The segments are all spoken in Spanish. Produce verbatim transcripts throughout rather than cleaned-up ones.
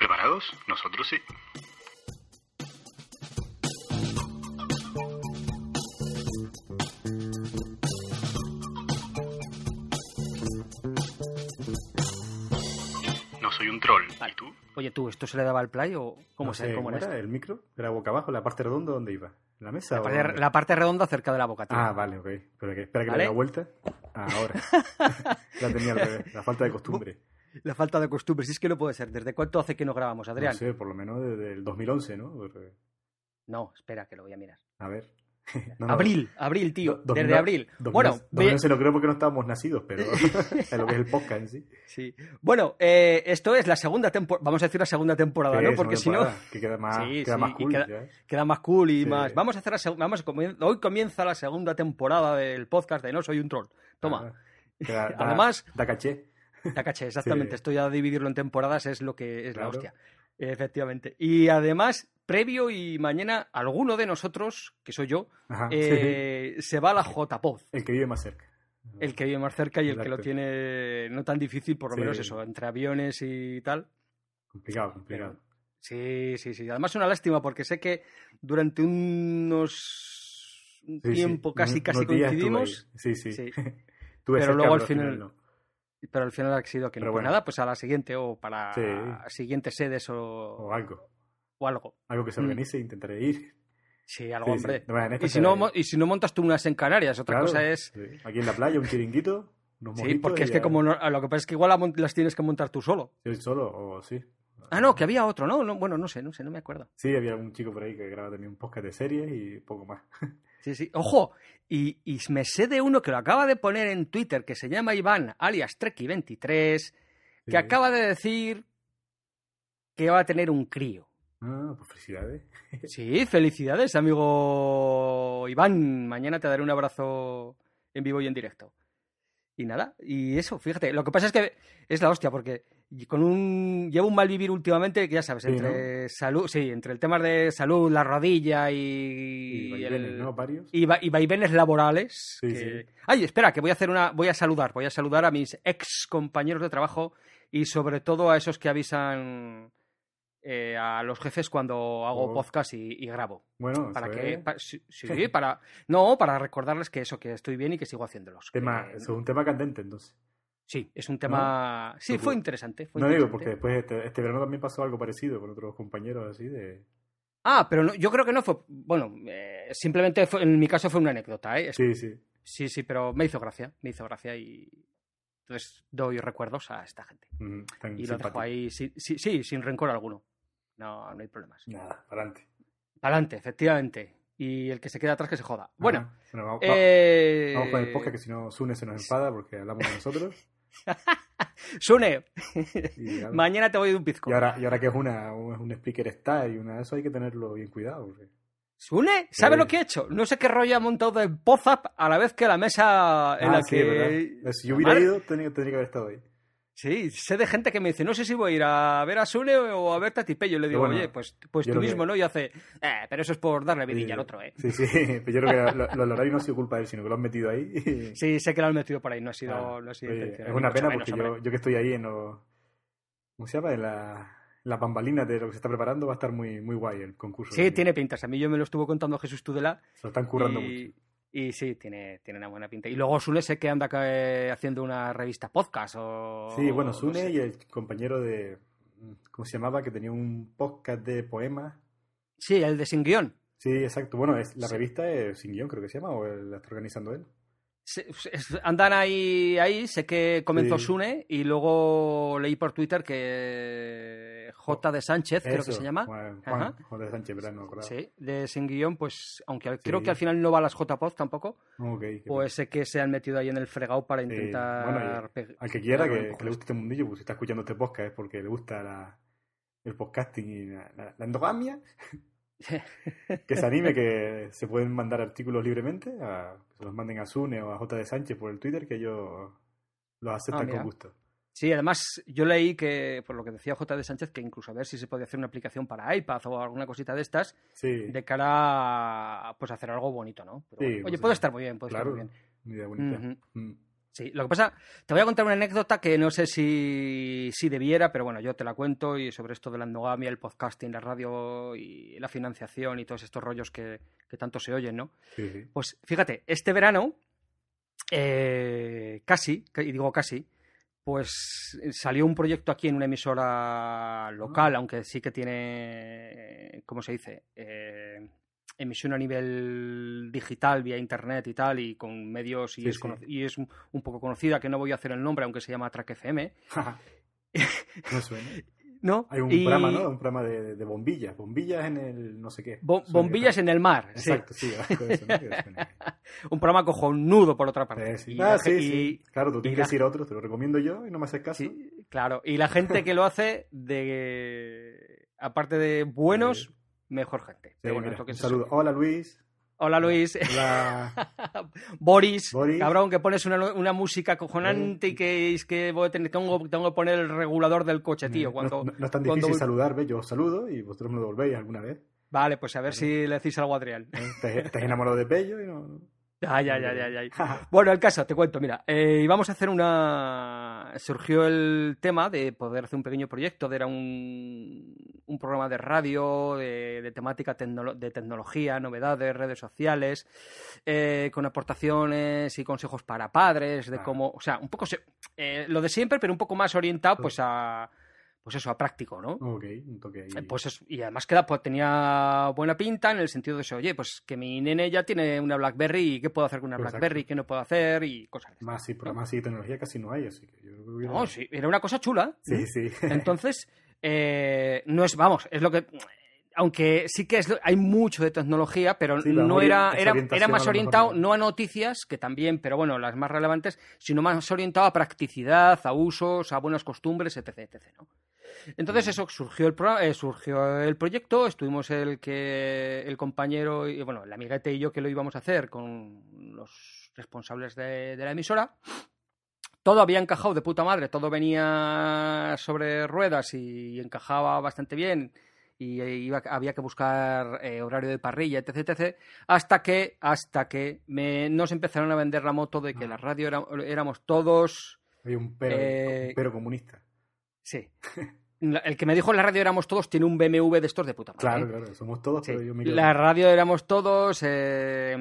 ¿Preparados? Nosotros sí. No soy un troll. Vale. ¿Y tú? Oye, tú, ¿esto se le daba al play o cómo, No se, sé, cómo ¿cómo era era? esto? ¿El micro? ¿Era boca abajo? ¿La parte redonda dónde iba? ¿En la mesa La o parte, dónde? la parte redonda cerca de la boca, tío. Ah, vale, ok. Pero que, espera que ¿Vale? le dé la vuelta. Ah, ahora. La tenía al revés. La falta de costumbre. La falta de costumbre, si es que no puede ser. ¿Desde cuánto hace que no grabamos, Adrián? No sé, por lo menos desde el dos mil once, ¿no? Porque- No, espera, que lo voy a mirar. A ver. No, no, Abril, abril, tío, do- dos mil desde abril. dos mil Bueno, dos mil ve- once no creo porque no estábamos nacidos, pero es lo que es el podcast en sí. sí. Bueno, eh, esto es la segunda temporada, vamos a decir la segunda temporada, Que ¿no? es Porque una si no, temporada Que queda más, Sí, queda sí, más y cool, queda- ¿sabes? queda más cool y Sí. más. Vamos a hacer la segunda, vamos a comien- hoy comienza la segunda temporada del podcast de No Soy un Troll. Toma, Ah, que da- da- Además- Da caché. la caché, exactamente. Sí. Esto ya dividirlo en temporadas es lo que es Claro. la hostia. Efectivamente. Y además, previo y mañana, alguno de nosotros, que soy yo, Ajá, eh, se va a la J P O D. El que vive más cerca. El que vive más cerca y el que lo Exacto. tiene no tan difícil, por lo Sí. menos eso, entre aviones y tal. Complicado, complicado. Sí, sí, sí. Además, una lástima porque sé que durante unos un Sí, sí. tiempo casi, Unos- casi unos días estuve coincidimos. ahí. Sí, sí. Sí. Estuve Pero cerca, luego al al final- no. Pero al final ha sido que no. Pero Pues bueno. nada, pues a la siguiente o para Sí. siguientes sedes o, O algo. o algo. Algo que se Mm. organice e intentaré ir. Sí, algo, Sí, hombre. sí. No, en esta Y, si no, te- mo- y si no montas tú unas en Canarias, otra Claro, cosa es... sí. Aquí en la playa, un chiringuito, unos Sí, mojitos porque y es que ya- como no- a lo que pasa es que igual la mon- las tienes que montar tú solo. Yo solo, o sí. Ah, no, que había otro, ¿no? No, bueno, no sé, no sé, no me acuerdo. Sí, había un chico por ahí que graba también un podcast de series y poco más. Sí, sí. Ojo, y, y me sé de uno que lo acaba de poner en Twitter, que se llama Iván, alias Treki veintitrés, que Sí. acaba de decir que va a tener un crío. Ah, pues felicidades. Sí, felicidades, amigo Iván. Mañana te daré un abrazo en vivo y en directo. Y nada, y eso, fíjate, lo que pasa es que es la hostia, porque con un llevo un mal vivir últimamente, que ya sabes, Sí, entre salud, sí, entre el tema de salud, la rodilla y, Y vaivenes, el- ¿no? Varios. y, va- y vaivenes laborales. Sí, que- sí. Ay, espera, que voy a hacer una, voy a saludar, voy a saludar a mis ex compañeros de trabajo y sobre todo a esos que avisan eh, a los jefes cuando hago Oh. podcast y, y grabo. Bueno, Para eso que, es pa- sí, sí, para, no, para recordarles que eso, que estoy bien y que sigo haciéndolos. tema, Que- eso es un tema candente, entonces. Sí, es un tema. Sí, Porque- fue interesante. Fue No digo, interesante. porque después este, este verano también pasó algo parecido con otros compañeros así de... Ah, pero no, yo creo que no fue. Bueno, eh, simplemente fue- en mi caso fue una anécdota, ¿eh? Es- Sí, sí. sí, sí, pero me hizo gracia. Me hizo gracia y. Entonces doy recuerdos a esta gente. Mm, tan Y lo dejo simpático. ahí, sí, sí, sí, sin rencor alguno. No, no hay problemas. Nada, adelante. Adelante, efectivamente. Y el que se queda atrás que se joda. Bueno, Ajá. Bueno, vamos, eh... vamos con el podcast, que si no Sune se nos enfada porque hablamos de nosotros. Sune, Y, ahora- mañana te voy de un pizco. y ahora, y ahora que es una, un, un speaker está y una de eso hay que tenerlo bien cuidado. Porque... ¿Sune? ¿Sabe Sí. lo que ha hecho? No sé qué rollo ha montado de Pozap a la vez que la mesa en Ah, la sí, que... ¿verdad? Si yo hubiera Madre- ido, tendría, tendría que haber estado ahí. Sí, sé de gente que me dice, no sé si voy a ir a ver a Sune o a ver a Tipe. Yo le digo, Bueno, oye, pues, pues yo tú lo que- mismo, ¿no? Y hace, eh, pero eso es por darle vidilla Sí. al otro, ¿eh? Sí, sí, pero yo creo que lo, lo, el horario no ha sido culpa de él, sino que lo han metido ahí. Sí, sé que lo han metido por ahí, no ha sido, Ah, no ha sido oye, intencional, es una ni pena mucho menos, porque yo, hombre. yo que estoy ahí en los... ¿Cómo se llama? En la, en las bambalinas de lo que se está preparando va a estar muy, muy guay el concurso. Sí, tiene pintas. A mí yo me lo estuvo contando Jesús Tudela. Se lo están currando y, mucho. y sí, tiene, tiene una buena pinta. Y luego Sune sé que anda eh, haciendo una revista podcast o... Sí, bueno, no Sune sé. y el compañero de... ¿Cómo se llamaba? Que tenía un podcast de poemas. Sí, el de Sin Guión. Sí, exacto. Bueno, es, la Sí. revista es Sin Guión, creo que se llama, o la está organizando él. Se- es- Andan ahí, ahí, sé que comenzó Sí. Sune y luego leí por Twitter que J. de Sánchez, creo que Eso, se llama. Juan, Juan, Ajá. Juan de Sánchez, ¿verdad? No me acordaba. Sí, de Sin Guión, pues, aunque Sí. creo que al final no va a las J-Pod tampoco, Ok, qué pues sé que se han metido ahí en el fregado para Sí, intentar... bueno, pe- Al que quiera pegarlo que, en que le guste este mundillo, pues si está escuchando este podcast es porque le gusta la, el podcasting y la, la- la endogamia, que se anime, que se pueden mandar artículos libremente, a, que se los manden a Sune o a J. de Sánchez por el Twitter, que ellos los aceptan Ah, mira. con gusto. Sí, además yo leí que, por lo que decía J. de Sánchez, que incluso a ver si se podía hacer una aplicación para iPad o alguna cosita de estas, Sí, de cara a pues, hacer algo bonito, ¿no? Pero Sí, bueno, oye, pues, puede estar muy bien, puede claro, estar muy bien. una idea bonita. Ujú. Mm. Sí, lo que pasa, te voy a contar una anécdota que no sé si, si debiera, pero bueno, yo te la cuento, y sobre esto de la endogamia, el podcasting, la radio y la financiación y todos estos rollos que, que tanto se oyen, ¿no? Sí, sí. Pues fíjate, este verano, eh, casi, y digo casi, pues salió un proyecto aquí en una emisora local, Ah. aunque sí que tiene, ¿cómo se dice? Eh, emisión a nivel digital, vía internet y tal, y con medios, y Sí, es, sí. cono- y es un, un poco conocida, que no voy a hacer el nombre, aunque se llama Track F M, No suena. ¿no? Hay un Y programa, ¿no? Un programa de, de bombillas. Bombillas en el no sé qué. bo- Suena bombillas que en el mar, sí. Exacto, sí, algo de eso, ¿no? Que suena. Un programa cojonudo, por otra parte. Eh, sí. Y Ah, la sí, ge- sí. y- Claro, tú y tienes que la- decir otro, te lo recomiendo yo y no me haces caso. Sí, claro. Y la gente que lo hace, de aparte de buenos, Sí. mejor gente. Sí, Pero bueno, mira, es lo que un se saludo. oye. Hola, Luis. Hola, Luis. Hola. Boris, Boris. cabrón, que pones una, una música cojonante Eh. y que es que voy a tener- tengo, tengo que poner el regulador del coche, tío. Eh, Cuando, no, no- no es tan cuando difícil voy- saludar, ¿ves? Yo os saludo y vosotros me lo devolvéis alguna vez. Vale, pues a ver Claro. si le decís algo a Adrián. ¿Eh? Te, te has enamorado de Pello y no... Ya, ya, ya, ya, ya. Bueno, el caso, te cuento, mira, eh, íbamos a hacer una... Surgió el tema de poder hacer un pequeño proyecto, de era un, un programa de radio, de, de temática tecnolo- de tecnología, novedades, redes sociales, eh, con aportaciones y consejos para padres, de Ah. cómo, o sea, un poco se- eh, lo de siempre, pero un poco más orientado, pues a, pues eso, a práctico, ¿no? Ok, un toque ahí. Eh, Pues es- y además queda, pues, tenía buena pinta en el sentido de eso, oye, pues que mi nene ya tiene una BlackBerry y qué puedo hacer con una Exacto. BlackBerry, qué no puedo hacer y cosas así. Más sí, programas y tecnología casi no hay, así que yo creo que hubiera- No, sí, era una cosa chula. Sí, sí. Entonces, eh, no es, vamos, es lo que... Aunque sí que es, lo- hay mucho de tecnología, pero Sí, pero no ori- era, esa era, orientación era a más lo mejor orientado, no. no a noticias, que también, pero bueno, las más relevantes, sino más orientado a practicidad, a usos, a buenas costumbres, etc, etcétera, ¿no? Entonces eso, surgió el, pro- eh, surgió el proyecto, estuvimos el que el compañero, y bueno, el amiguete y yo que lo íbamos a hacer con los responsables de, de la emisora. Todo había encajado de puta madre, todo venía sobre ruedas y encajaba bastante bien y eh, iba, había que buscar eh, horario de parrilla, etc, etcétera, hasta que, hasta que me, nos empezaron a vender la moto de que Ah. la radio era- éramos todos... Había un pero, Eh, un pero comunista. Sí. La- El que me dijo en la radio éramos todos tiene un B M W de estos de puta madre. Claro, ¿eh? claro, somos todos, Sí. pero yo me quedo... La radio éramos todos eh,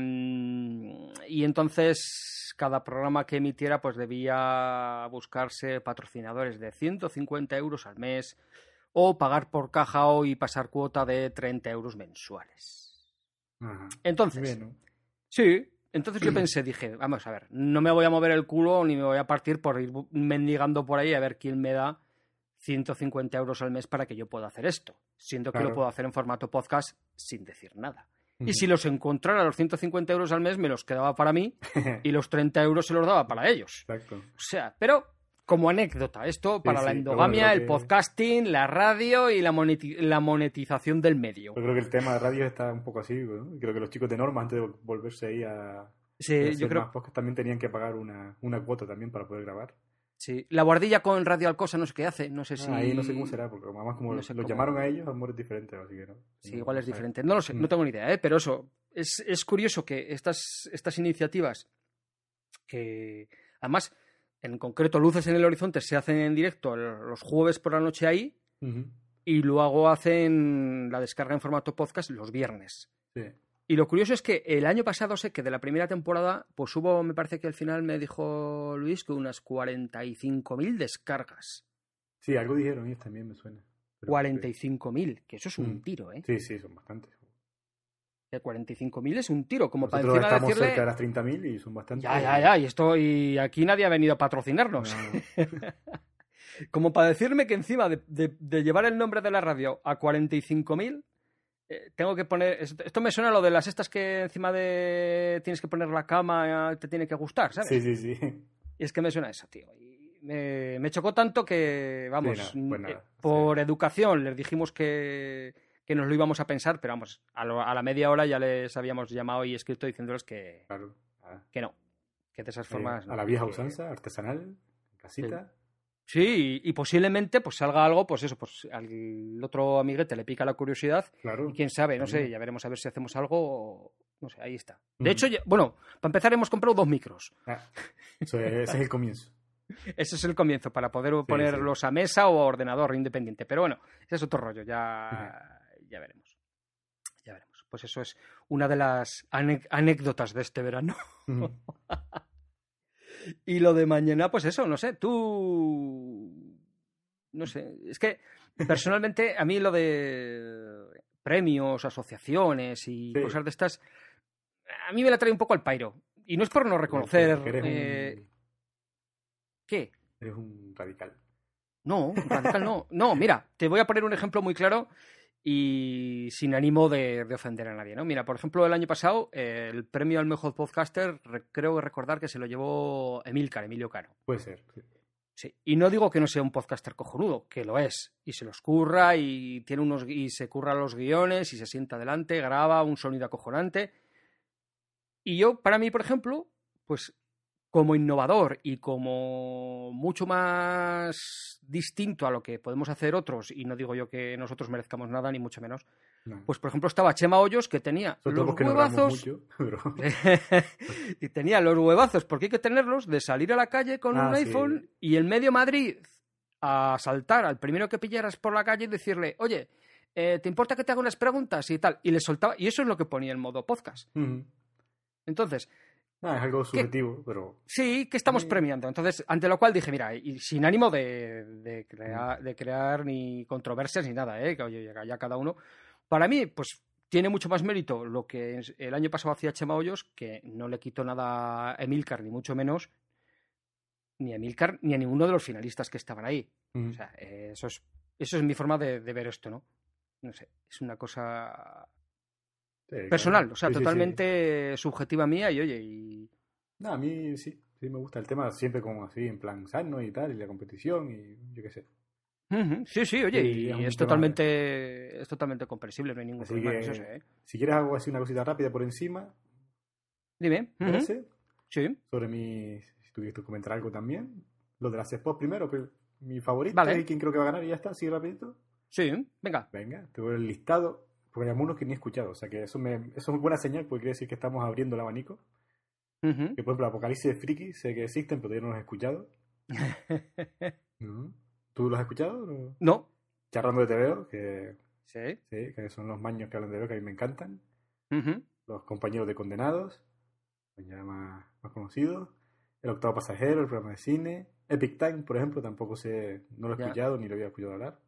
mm, y entonces cada programa que emitiera pues debía buscarse patrocinadores de ciento cincuenta euros al mes o pagar por caja o y pasar cuota de treinta euros mensuales. Ajá. Entonces, Bien, ¿no? sí, entonces yo pensé, dije, vamos a ver, no me voy a mover el culo ni me voy a partir por ir bu- mendigando por ahí a ver quién me da ciento cincuenta euros al mes para que yo pueda hacer esto, siendo que Claro. lo puedo hacer en formato podcast sin decir nada. Ujú. Y si los encontrara los ciento cincuenta euros al mes, me los quedaba para mí y los treinta euros se los daba para ellos. Exacto. O sea, pero como anécdota, esto para sí, la pero endogamia, bueno, el que- podcasting, la radio y la, moneti- la monetización del medio. Yo creo que el tema de radio está un poco así, ¿no? Y creo que los chicos de Norma, antes de volverse ahí a, a Sí, hacer yo creo. más podcast, también tenían que pagar una, una cuota también para poder grabar. Sí. La guardilla con Radio Alcosa no sé qué hace, no sé si... Ah, ahí no sé cómo será, porque además como No sé los cómo- llamaron a ellos, a lo mejor es diferente, así que no. Sí, No, igual es no sé. diferente. No lo sé, Mm. no tengo ni idea, ¿eh? Pero eso, es, es curioso que estas, estas iniciativas, que además, en concreto, Luces en el Horizonte se hacen en directo el- los jueves por la noche ahí Ujú. y luego hacen la descarga en formato podcast los viernes. Sí. Y lo curioso es que el año pasado sé que de la primera temporada, pues hubo, me parece que al final me dijo Luis, que unas cuarenta y cinco mil descargas. Sí, algo dijeron ellos también, me suena. Pero- cuarenta y cinco mil, que eso es un Mm. tiro, ¿eh? Sí, sí, son bastantes. Que cuarenta y cinco mil es un tiro, como para Nosotros encima estamos decirle... cerca de las treinta mil y son bastantes. Ya, ya, ya, y esto, y aquí nadie ha venido a patrocinarnos. No, Como para decirme que encima de, de- de llevar el nombre de la radio a cuarenta y cinco mil, eh, tengo que poner... Esto, esto me suena a lo de las estas que encima de tienes que poner la cama, te tiene que gustar, ¿sabes? sí, sí, sí. Y es que me suena eso, tío. Y me, me chocó tanto que, vamos, Sí, nada, pues nada, eh, por educación les dijimos que, que nos lo íbamos a pensar, pero vamos, a, lo- a la media hora ya les habíamos llamado y escrito diciéndoles que, Claro. Ah, que no, que de esas eh, formas... a no, la vieja que- usanza, artesanal, en casita. Sí, y, y posiblemente pues salga algo, pues eso, pues al otro amiguete le pica la curiosidad Claro. y quién sabe, no sé, también. ya veremos a ver si hacemos algo o, no sé, ahí está. De mm. hecho, ya, bueno, para empezar hemos comprado dos micros. Ah, eso es, ese es el comienzo. Ese es el comienzo, para poder sí, ponerlos sí. a mesa o a ordenador independiente. Pero bueno, ese es otro rollo, ya, uh-huh. ya veremos. Ya veremos. Pues eso es una de las ane- anécdotas de este verano. Uh-huh. Y lo de mañana, pues eso, no sé, tú... No sé, es que personalmente a mí lo de premios, asociaciones y sí. cosas de estas, a mí me la trae un poco al pairo. Y no es por no reconocer... Eh... Un... ¿Qué? Eres un radical. No, un radical no. No, mira, te voy a poner un ejemplo muy claro y sin ánimo de, de ofender a nadie, ¿no? Mira, por ejemplo, el año pasado, eh, el premio al mejor podcaster, re- creo recordar que se lo llevó Emilcar, Emilio Cano. Puede ser, sí. Sí, y no digo que no sea un podcaster cojonudo, que lo es, y se los curra y tiene unos y se curra los guiones y se sienta adelante, graba un sonido acojonante. Y yo, para mí, por ejemplo, pues como innovador y como mucho más distinto a lo que podemos hacer otros, y no digo yo que nosotros merezcamos nada, ni mucho menos, no. Pues por ejemplo estaba Chema Hoyos, que tenía Sobre los huevazos no mucho, pero... y tenía los huevazos, porque hay que tenerlos, de salir a la calle con ah, un iPhone sí. y en medio Madrid a saltar al primero que pillaras por la calle y decirle, oye, eh, ¿te importa que te haga unas preguntas? Y tal, y le soltaba, y eso es lo que ponía en modo podcast. Uh-huh. Entonces... Ah, es algo subjetivo, pero... Sí, que estamos sí. premiando. Entonces, ante lo cual dije, mira, y sin ánimo de, de, crear, de crear ni controversias ni nada, ¿eh? Que oye, ya cada uno... Para mí, pues, tiene mucho más mérito lo que el año pasado hacía Chema Hoyos, que no le quitó nada a Emilcar, ni mucho menos, ni a Emilcar, ni a ninguno de los finalistas que estaban ahí. Mm. O sea, eh, eso es eso es mi forma de, de ver esto, ¿no? No sé, es una cosa... Sí, personal, claro. O sea, sí, totalmente sí, sí. subjetiva mía y oye, y... No, a mí sí, sí me gusta el tema siempre como así, en plan sano y tal, y la competición y yo qué sé. Uh-huh. Sí, sí, oye, sí, y es, es totalmente de... es totalmente comprensible, no hay ningún así problema que, en eso, ¿eh? Si quieres hago así una cosita rápida por encima. Dime. Uh-huh. Sí. Sobre mi, si tuvieras que comentar algo también, lo de las spots primero, que mi favorito vale. y quién creo que va a ganar y ya está, así rapidito. Sí, venga. Venga, te voy el listado. Porque hay algunos que ni he escuchado, o sea que eso, me, eso es buena señal porque quiere decir que estamos abriendo el abanico. Uh-huh. Que por ejemplo, Apocalipsis de Friki sé que existen, pero yo no los he escuchado. ¿No? ¿Tú los has escuchado? No. no. Charlando de T V O, que, ¿Sí? Sí, que son los maños que hablan de T V O, que a mí me encantan. Uh-huh. Los compañeros de Condenados, ya más, más conocidos. El Octavo Pasajero, el programa de cine. Epic Time, por ejemplo, tampoco sé, no lo he escuchado yeah. ni lo había escuchado hablar.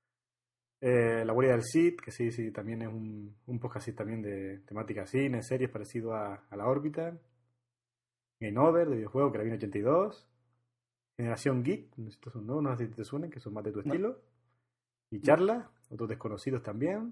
Eh, La Guardia del Sith, que sí, sí, también es un, un podcast también de temática cine, series parecido a, a La Órbita. Game Over, de videojuegos, que la vino ochenta y dos. Generación Geek, estos son nuevos, no sé si te suenen, que son más de tu estilo. No. Y Charla, otros desconocidos también.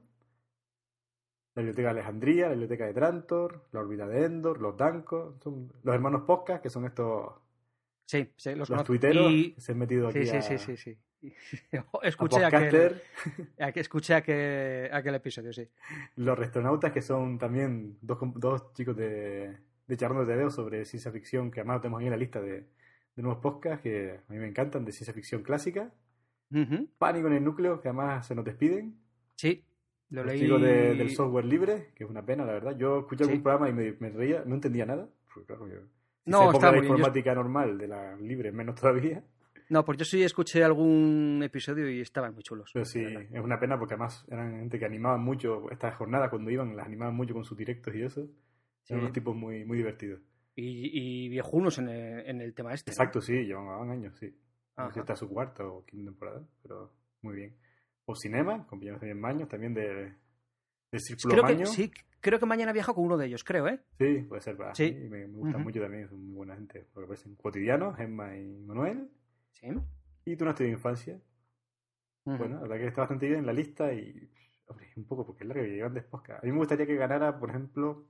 La Biblioteca de Alejandría, la Biblioteca de Trantor, La Órbita de Endor, Los Dancos, son los hermanos podcast, que son estos... Sí, sí, los, los tuiteros y... que se han metido aquí sí, a... Sí, sí, sí, sí. Escuché, a aquel, escuché aquel, aquel episodio, sí. Los Retronautas, que son también dos, dos chicos de, de Charlando de T V O sobre ciencia ficción, que además tenemos ahí en la lista de, de nuevos podcasts que a mí me encantan, de ciencia ficción clásica. Uh-huh. Pánico en el núcleo, que además se nos despiden. Sí, lo Los leí. chicos de, del software libre, que es una pena, la verdad. Yo escuché sí. algún programa y me, me reía, no entendía nada. Porque, claro, yo, si no, está la informática yo... normal, de la libre, menos todavía. No, pues yo sí escuché algún episodio y estaban muy chulos. Pero sí, es una pena porque además eran gente que animaban mucho estas jornadas cuando iban, las animaban mucho con sus directos y eso. Sí. Eran unos tipos muy, muy divertidos. Y, y viejunos en el, en el tema este. Exacto, ¿no? Sí, llevaban años, sí. No sé si está su cuarta o quinta temporada, pero muy bien. O Cinema, compañeros también Maños, también de, de Círculo creo Maño. Que, sí, creo que mañana viajo con uno de ellos, creo, ¿eh? Sí, puede ser para sí. mí, me, me gustan uh-huh. mucho también, son muy buena gente. Porque parecen cotidianos, Gemma y Manuel. Sí. Y tú no estoy de infancia. Uh-huh. Bueno, la verdad que está bastante bien en la lista y, hombre, un poco porque es largo y grandes podcasts. A mí me gustaría que ganara, por ejemplo,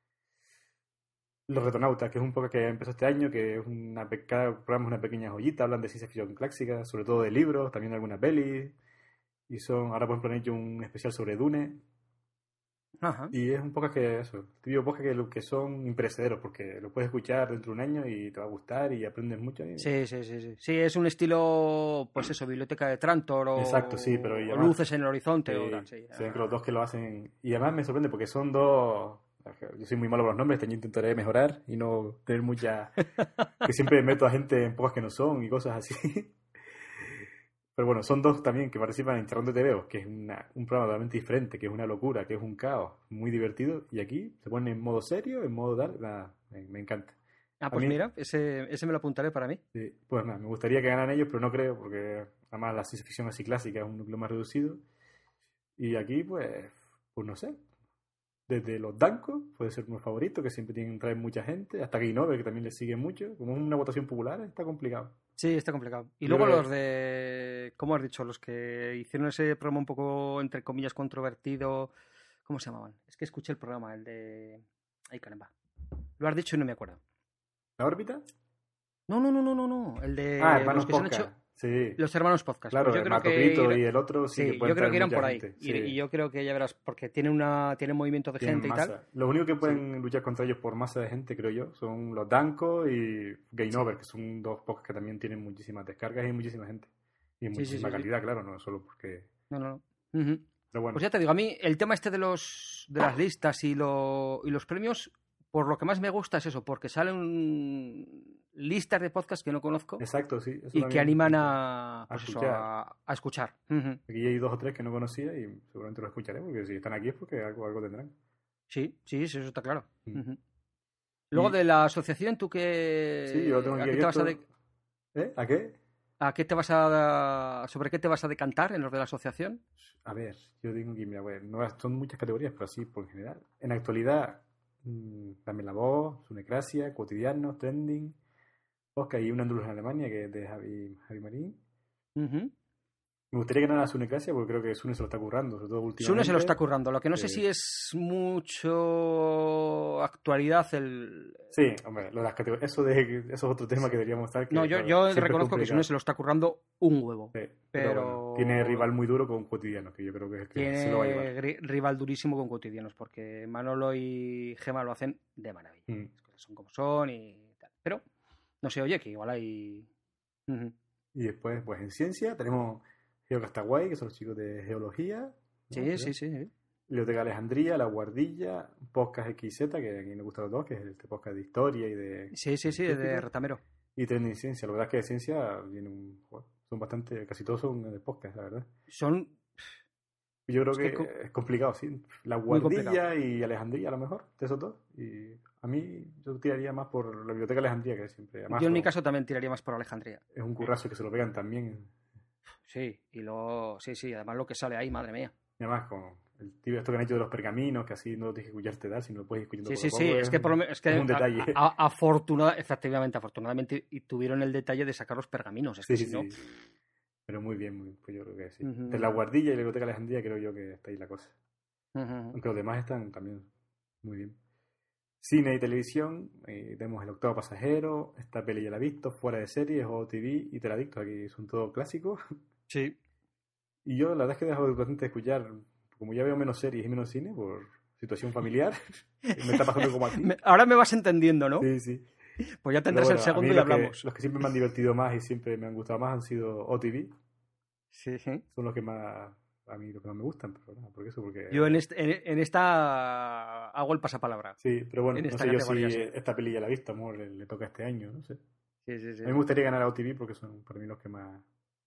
Los Retronautas, que es un podcast que empezó este año, que es una cada programa es una pequeña joyita, hablan de ciencia ficción clásica, sobre todo de libros, también de alguna peli. Y son, ahora por ejemplo han hecho un especial sobre Dune. Ajá. Y es un podcast que eso, típico podcast que, que son imperecederos, porque lo puedes escuchar dentro de un año y te va a gustar y aprendes mucho. Y... Sí, sí, sí, sí. Sí, es un estilo, pues eso, Biblioteca de Trantor o, Exacto, sí, pero o además, Luces en el Horizonte. Sí, o tal, sí, se ven que los dos que lo hacen. Y además me sorprende porque son dos Yo soy muy malo con los nombres, también intentaré mejorar y no tener mucha... que siempre meto a gente en pocas que no son y cosas así. Pero bueno, son dos también que participan en Charlando T V, que es una, un programa totalmente diferente, que es una locura, que es un caos, muy divertido. Y aquí se pone en modo serio, en modo tal, nada, me, me encanta. Ah, pues mí, mira, ese, ese me lo apuntaré para mí. Sí, pues nada, me gustaría que ganaran ellos, pero no creo, porque además la ciencia ficción así clásica es un núcleo más reducido. Y aquí, pues, pues no sé. Desde los Dancos, puede ser uno favorito, que siempre tienen, traen mucha gente, hasta Game Over, que también les sigue mucho. Como es una votación popular, está complicado. Sí, está complicado. Y Yo luego creo los de, ¿cómo has dicho? Los que hicieron ese programa un poco, entre comillas, controvertido. ¿Cómo se llamaban? Es que escuché el programa, el de... Ay, caramba. Lo has dicho y no me acuerdo. ¿La órbita? No, no, no, no, no, no. El de Ah, los hermanos que se han podcast. hecho... Sí. Los hermanos podcast. Claro, Pues yo el creo que Matopito ir- y el otro sí, Sí, que pueden yo creo que traer irán mucha por ahí. gente, Y, sí. y yo creo que ya verás, porque tienen una tienen movimiento de Tienen gente y masa. tal. Los únicos que pueden luchar contra ellos por masa de gente, creo yo, son los Danco y Game Sí. Over, que son dos podcasts que también tienen muchísimas descargas y muchísima gente. Y Sí, sí, muchísima sí, sí. calidad, claro, no solo porque... No, no, no. Ujú. Pero bueno, Pues ya te digo, a mí el tema este de los de las listas y, lo, y los premios, por lo que más me gusta es eso, porque salen listas de podcasts que no conozco exacto, sí. eso y que también animan me a, gusta. pues A eso, escuchar. a, a escuchar. Ujú. Aquí hay dos o tres que no conocía y seguramente los escucharé, porque si están aquí es porque algo, algo tendrán. Sí, sí, sí, eso está claro. Mm. Ujú. Luego Y- de la asociación, ¿tú qué, Sí, yo lo tengo a aquí qué te vas a abierto. de- ¿Eh? ¿A qué? a qué te vas a sobre qué te vas a decantar en los de la asociación? A ver, yo digo que, mira, bueno, no, son muchas categorías, pero sí, por general. En la actualidad, mmm, Dame la Voz, Sunecracia, Cotidianos, Trending, Oscar y una andaluz en Alemania, que es de Javi, Javi Marín. Ujú. Me gustaría ganar a Sunecracia porque creo que Sune se lo está currando, sobre todo últimamente. Sune se lo está currando. Lo que no sé Sí. si es mucho actualidad el... Sí, hombre, lo de las categorías, eso, de, eso es otro tema que deberíamos estar. Que, No, yo, claro, yo siempre es reconozco que complicado. Sune se lo está currando un huevo. Sí, pero, pero- bueno, tiene rival muy duro con Cotidianos, que yo creo que es el que se lo va a llevar. Tiene ri- rival durísimo con Cotidianos, porque Manolo y Gema lo hacen de maravilla. Mm. Las cosas son como son y tal. Pero, no sé, oye, que igual hay... Ujú. Y después, pues en ciencia, tenemos GeoCastaway, que son los chicos de geología. ¿no? Sí, Creo. sí, sí, sí. Biblioteca Alejandría, La Guardilla, Podcast X Z, que a quien le gustan los dos, que es el podcast de historia y de... Sí, sí, sí, de científico. Retamero. Y Trending Ciencia. La verdad es que de ciencia viene un... joder, son bastante... Casi todos son de podcast, la verdad. Son... Yo creo Es que, que co- es complicado, sí. La Muy Guardilla complicado. y Alejandría, a lo mejor, de esos dos. Y a mí, yo tiraría más por la Biblioteca Alejandría, que siempre... Además, Yo en mi son- caso también tiraría más por Alejandría. es un currazo que se lo pegan también. Sí, y luego... Sí, sí, además lo que sale ahí, madre mía. Y además, con el tío esto que han hecho de los pergaminos, que así no lo tienes que escucharte dar, sino lo puedes ir escuchando Sí, poco sí, a sí, poco, es que por lo menos... Es que es un detalle. a- a- afortunada- efectivamente, afortunadamente, y tuvieron el detalle de sacar los pergaminos. Es que Sí, si sí, no... sí. Pero muy bien, muy, pues yo creo que sí. Ujú. Entre la Guardilla y la Biblioteca Alejandría creo yo que está ahí la cosa. Ujú. Aunque los demás están también muy bien. Cine y televisión, eh, tenemos El Octavo Pasajero, Esta Peli ya la he visto, Fuera de Series, O T V y Teladictos, aquí son todos clásicos. Sí. Y yo la verdad es que he dejado bastante de escuchar, como ya veo menos series y menos cine por situación familiar, me está pasando como a ti. Me- Ahora me vas entendiendo, ¿no? Sí, sí. Pues ya Pero tendrás bueno, el a segundo mí y los que- hablamos. los que siempre me han divertido más y siempre me han gustado más han sido O T V. Sí, sí. Son los que más, a mí los que más me gustan, pero nada, ¿por qué eso? Porque... Yo en, este- en, en esta hago el pasapalabra. Sí, pero bueno, en no esta sé yo si categoría, sí. esta peli ya la he visto, amor, le, le toca este año, no sé. Sí, sí, sí. A mí me gustaría ganar a O T V porque son para mí los que más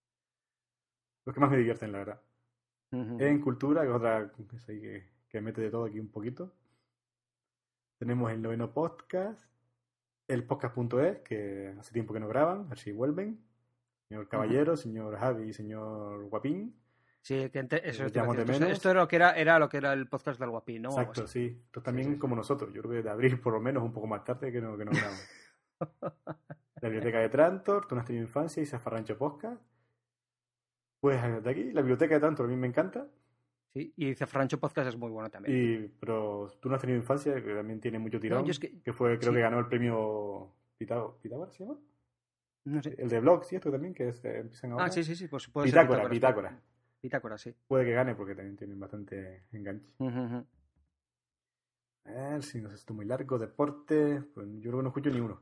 los que más me divierten, la verdad. Ujú. En cultura, que es otra que, es ahí que, que mete de todo aquí un poquito. Tenemos el noveno podcast, el podcast punto es, que hace tiempo que no graban, a ver si vuelven. Señor Caballero, señor Javi y señor Guapín. Sí, que ante- eso Los te iba a llamo decir. de Esto, menos. esto era lo que era, era lo que era el podcast del Guapín, ¿no? O algo Exacto, así. sí. Esto también Sí, sí, como nosotros. Yo creo que de abril por lo menos un poco más tarde que no, que no grabamos. La biblioteca de Trantor, Tú no has tenido infancia y Zafarrancho Podcast. Pues de aquí, la biblioteca de Trantor a mí me encanta. Sí, y Francho Podcast es muy bueno también. Y, pero Tú no has tenido infancia, que también tiene mucho tirón. No, yo es que- que fue, creo sí. que ganó el premio Pitá- Pitágoras, ¿se llama? No sé. El de blogs y esto también, que es, eh, empiezan ahora. Ah, sí, sí, sí, pues puede Bitácora, ser Bitácora. Bitácora, sí. Puede que gane porque también tienen bastante enganche. Ujú, ujú. A ver, si no sé, esto muy largo, deporte, pues yo creo que no escucho ni uno.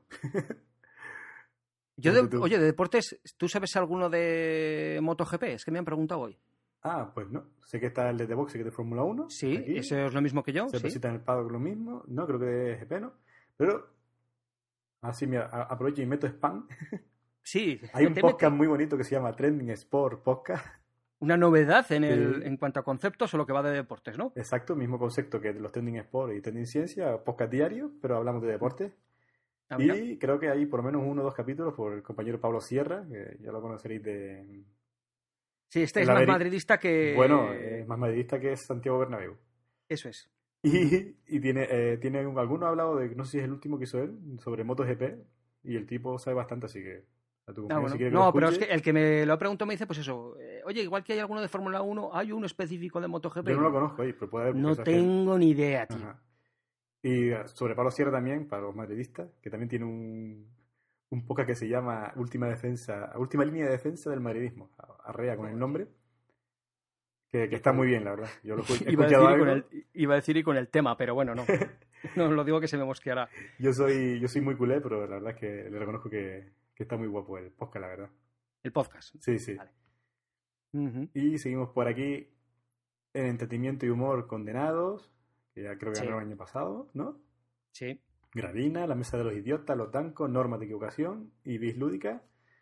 Yo Tú, de- tú. oye, de deportes, ¿tú sabes alguno de MotoGP? Es que me han preguntado hoy. Ah, pues no. Sé que está el de The Box, que es de Fórmula uno. Sí, aquí. eso es lo mismo que yo. Se sí. presenta en el paddock lo mismo. No, creo que de G P, ¿no? Pero, así, mira, a- aprovecho y meto spam. Sí, Hay un mete, podcast mete. muy bonito que se llama Trending Sport Podcast. Una novedad en, el, Sí. en cuanto a conceptos o lo que va de deportes, ¿no? Exacto, mismo concepto que los Trending Sport y Trending Ciencia, podcast diario, pero hablamos de deporte. Ah, mira. Y creo que hay por lo menos uno o dos capítulos por el compañero Pablo Sierra, que ya lo conoceréis de... Sí, este es el más Averi- madridista que... Bueno, es más madridista que es Santiago Bernabéu. Eso es. Y, y tiene, eh, tiene un- alguno ha hablado de, no sé si es el último que hizo él, sobre MotoGP, y el tipo sabe bastante, así que a tu Ah, compañero, bueno. si quiere que lo No, pero es escuche. que el que me lo ha preguntado me dice, pues eso, eh, oye, igual que hay alguno de Fórmula uno, hay uno específico de MotoGP. Yo no lo conozco, oye, pero puede haber... porque No sabes que él- tengo ni idea, tío. Ajá. Y eh, sobre Pablo Sierra también, para los madridistas, que también tiene un, un podcast que se llama Última Defensa, Última Línea de Defensa del Madridismo, a- arrea con el nombre, que, que está muy bien, la verdad. Yo lo he he Iba a, escuchado decir y con algo. el, iba a decir y con el tema, pero bueno, no. No lo digo que se me mosqueará. Yo soy, yo soy muy culé, pero la verdad es que le reconozco que, que está muy guapo el podcast, la verdad. El podcast. Sí, sí. Vale. Ujú. Y seguimos por aquí en entretenimiento y humor condenados, que ya creo que Sí. ganó el año pasado, ¿no? Sí. Gravina, La Mesa de los Idiotas, Los Tancos, Normas de Equivocación y Bis Lúdica.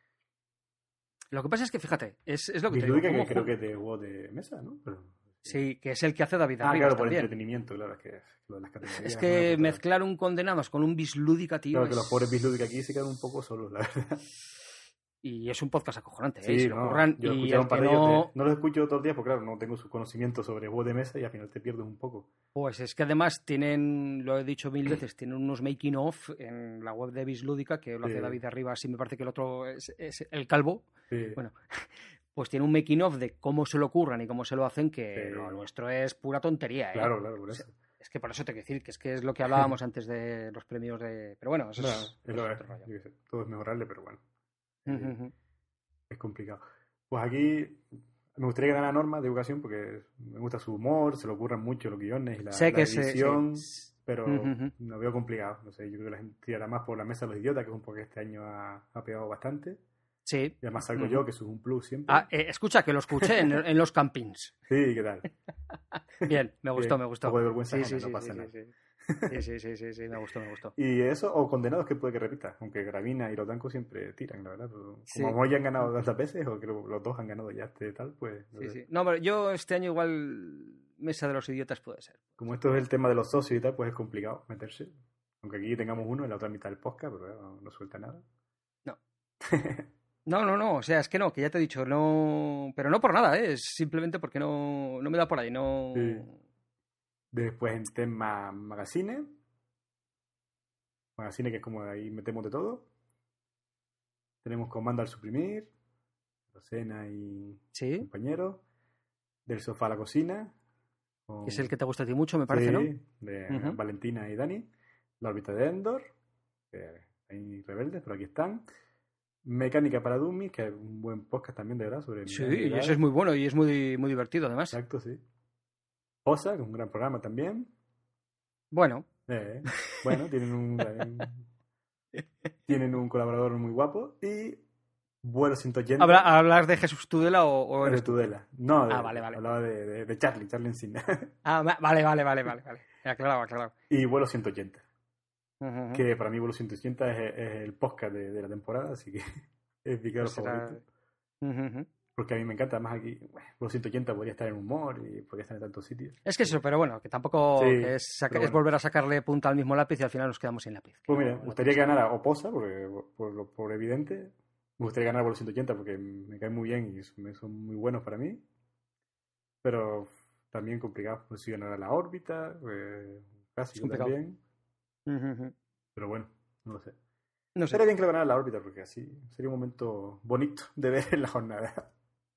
Lo que pasa es que, fíjate, es, es lo que Bis te digo. Lúdica, que ¿cómo creo ju- que es de juego de mesa, ¿no? Pero- Sí, que es el que hace David Ah, Arribas claro, por también. entretenimiento, claro, es que lo de las categorías. Es no me que acuerdo. mezclar un condenados con un bislúdica, tío, Claro, que es- los pobres Bis Lúdica aquí se quedan un poco solos, la verdad. y es un podcast acojonante, ¿eh? Sí, Se lo no, curran yo he y escuchado el un par que de ellos, no... te- no los escucho todos los días porque, claro, no tengo sus conocimientos sobre juegos de mesa y al final te pierdes un poco. Pues es que además tienen, lo he dicho mil veces, tienen unos making of en la web de Bislúdica, que lo hace Sí. David Arribas y me parece que el otro es, es el Calvo. Sí. Bueno, pues tiene un making of de cómo se lo curran y cómo se lo hacen, que Sí. lo nuestro es pura tontería, ¿eh? Claro, claro, por eso. Es que por eso te quiero decir que es que es lo que hablábamos antes de los premios de... Pero bueno, eso No, es, es lo es es, otro rollo. yo qué sé, todo es mejorable, pero bueno, Ujú, ujú. es complicado. Pues aquí me gustaría ganar la Norma de educación porque me gusta su humor, se le ocurran mucho los guiones y la, Sé la que se- edición, sí. pero Ujú, ujú. lo veo complicado. No sé, yo creo que la gente tirará más por La Mesa de los Idiotas, que es un poco que este año ha, ha pegado bastante. Sí. Y además salgo Ujú. yo, que eso es un plus siempre. Ah, eh, escucha, que lo escuché en, en los campings. Sí, ¿qué tal? Bien, me gustó, Bien, me gustó. un poco de vergüenza Sí, ajena, sí, no sí, pasa sí, nada. sí, sí. Sí, sí, sí, sí, sí, me gustó, me gustó. Y eso, o condenados que puede que repita, aunque Gravina y los Tancos siempre tiran, la verdad. Pero Sí. como hoy han ganado tantas veces, o que los dos han ganado ya este tal, pues... no Sí, sé. sí. No, pero yo este año igual Mesa de los Idiotas puede ser. Como esto es el tema de los socios y tal, pues es complicado meterse. Aunque aquí tengamos uno en la otra mitad del podcast, pero eh, no, no suelta nada. No. No, no, no, o sea, es que no, que ya te he dicho, no... Pero no por nada, ¿eh? Es simplemente porque no, no me da por ahí, no... Sí. Después en tema magazine. Magazine que es como ahí metemos de todo. Tenemos Comando al Suprimir, Rosena y Sí, compañeros. Del sofá a la cocina. con- que es el que te gusta a ti mucho, me parece, ¿no? Sí, de Ujú. Valentina y Dani. La órbita de Endor. Que hay rebeldes, pero aquí están. Mecánica para Dummies, que es un buen podcast también, de verdad, sobre Sí, unidades y liberadas. eso es muy bueno y es muy, muy divertido, además. Exacto, sí. Osa, que es un gran programa también. Bueno, Eh, bueno, tienen un, un- tienen un colaborador muy guapo. Y Vuelo ciento ochenta. ¿habla- ¿hablas de Jesús Tudela o, o de eres tú? Tudela. No, de, Ah, vale, vale. hablaba de, de, de Charlie, Charlie Encina. Ah, va- vale, vale, vale, vale, vale. Aclarado, aclarado. Y Vuelo ciento ochenta. Ujú, ujú. Que para mí Vuelo ciento ochenta es, es el podcast de, de la temporada, así que es mi claro Pues será- favorito. Ujú, ujú. Porque a mí me encanta, además aquí, bueno, Vuelo ciento ochenta podría estar en humor y podría estar en tantos sitios. Es que eso, pero bueno, que tampoco Sí, que es, saca- pero es bueno. volver a sacarle punta al mismo lápiz y al final nos quedamos sin lápiz. Pues Que mira, no- me no gustaría que pasa nada. ganara Oposa, porque por, lo- por evidente. Me gustaría ganar por los ciento ochenta porque me caen muy bien y son son muy buenos para mí. Pero también complicado. No sé si ganará la órbita, eh, clásico complicado. también. Ujú, ujú. Pero bueno, no lo sé. No sé. Sería bien que lo ganara la órbita porque así sería un momento bonito de ver en la jornada.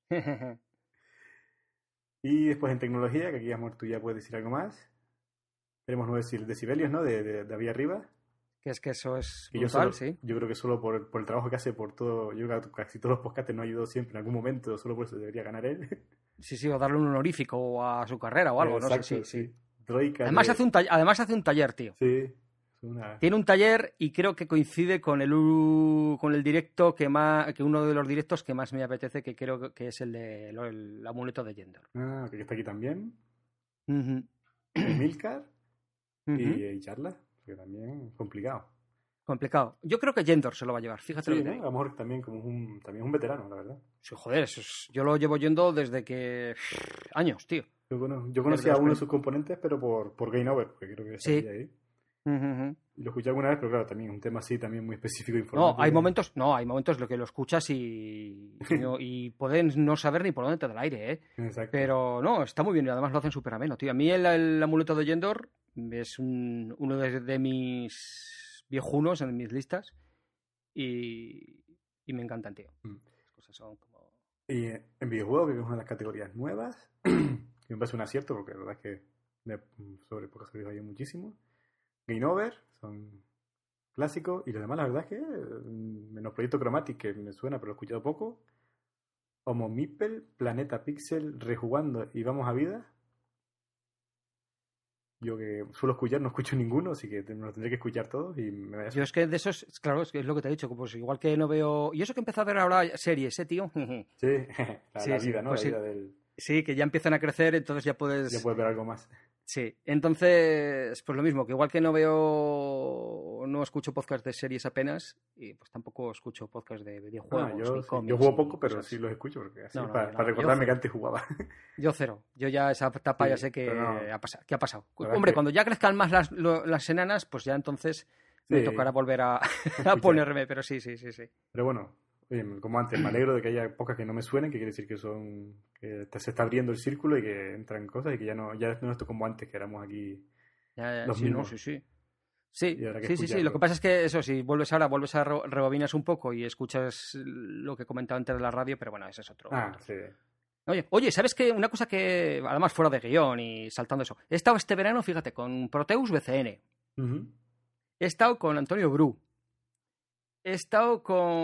Y después en tecnología, que aquí amor tú ya puedes decir algo más. Tenemos nueve decibelios, ¿no? De, de, de David Arriba. Que es que eso es Que yo, brutal, solo, sí. yo creo que solo por, por el trabajo que hace, por todo, yo creo que casi todos los podcasts nos ayudó siempre en algún momento, solo por eso debería ganar él. Sí, sí, o darle un honorífico a su carrera o algo, no sé, Exacto, sí, sí. Troika Además de- hace, un taller, además hace un taller, tío. Sí, Una... Tiene un taller y creo que coincide con el con el directo que más que uno de los directos que más me apetece, que creo que es el de el, el amuleto de Yendor. Ah, que está aquí también. Uh-huh. Milcar uh-huh. y, y Charla, que también es complicado. Complicado. Yo creo que Yendor se lo va a llevar, fíjate. Sí, lo que ¿no? A lo mejor también como un, también es un veterano, la verdad. Sí, joder, eso es, yo lo llevo yendo desde que... años, tío. Yo, bueno, yo conocía a uno de sus componentes, pero por, por Game Over, porque creo que salía sí. ahí. Uh-huh. Y lo escuché alguna vez, pero claro, también un tema así, también muy específico. No, hay momentos, no, hay momentos en los que lo escuchas y, y, no, y pueden no saber ni por dónde te da el aire, ¿eh? Exacto. Pero no, está muy bien y además lo hacen súper ameno, tío. A mí el, el amuleto de Yendor es un, uno de, de mis viejunos en mis listas y, y me encantan, tío. Mm. Las cosas son como... Y en videojuegos, que es una de las categorías nuevas, que me parece un acierto, porque la verdad es que de, sobre pocas videojuegos hay muchísimo. Game Over, son clásicos, y lo demás, la verdad es que, menos Proyecto Chromatic, que me suena, pero lo he escuchado poco, Homo Mipel, Planeta Pixel, Rejugando y Vamos a Vida. Yo que suelo escuchar, no escucho ninguno, así que me lo tendré que escuchar todos y me vaya a... Yo es que de esos, claro, es que es lo que te he dicho, pues igual que no veo... Y eso que empezó a ver ahora series, ¿eh, tío? Sí, la, sí, la vida, sí, ¿no? Pues la sí. vida del... Sí, que ya empiezan a crecer, entonces ya puedes... Ya puedes ver algo más. Sí, entonces, pues lo mismo, que igual que no veo, no escucho podcast de series apenas, y pues tampoco escucho podcast de videojuegos. Ah, yo, ni sí. cómics, yo juego poco, ni pero cosas. sí los escucho, porque así, no, no, para, no, para recordarme yo, que antes jugaba. Yo cero, yo ya esa etapa sí, ya sé que no, ha pasado. ¿Qué ha pasado? Hombre, que... cuando ya crezcan más las, lo, las enanas, pues ya entonces sí. me tocará volver a, a ponerme, pero sí, sí, sí, sí. Pero bueno, oye, como antes, me alegro de que haya pocas que no me suenen, que quiere decir que son que se está abriendo el círculo y que entran cosas y que ya no ya no esto como antes, que éramos aquí ya, ya, los sí, mismos. No, sí, sí. Sí, sí, sí, sí. Lo que pues. pasa es que eso, si vuelves ahora, vuelves a re rebobinas un poco y escuchas lo que comentaba antes de la radio, pero bueno, ese es otro. Ah, sí. Oye, oye, ¿sabes qué? Una cosa que, además fuera de guión y saltando eso, he estado este verano, fíjate, con Proteus B C N. Uh-huh. He estado con Antonio Bru. He estado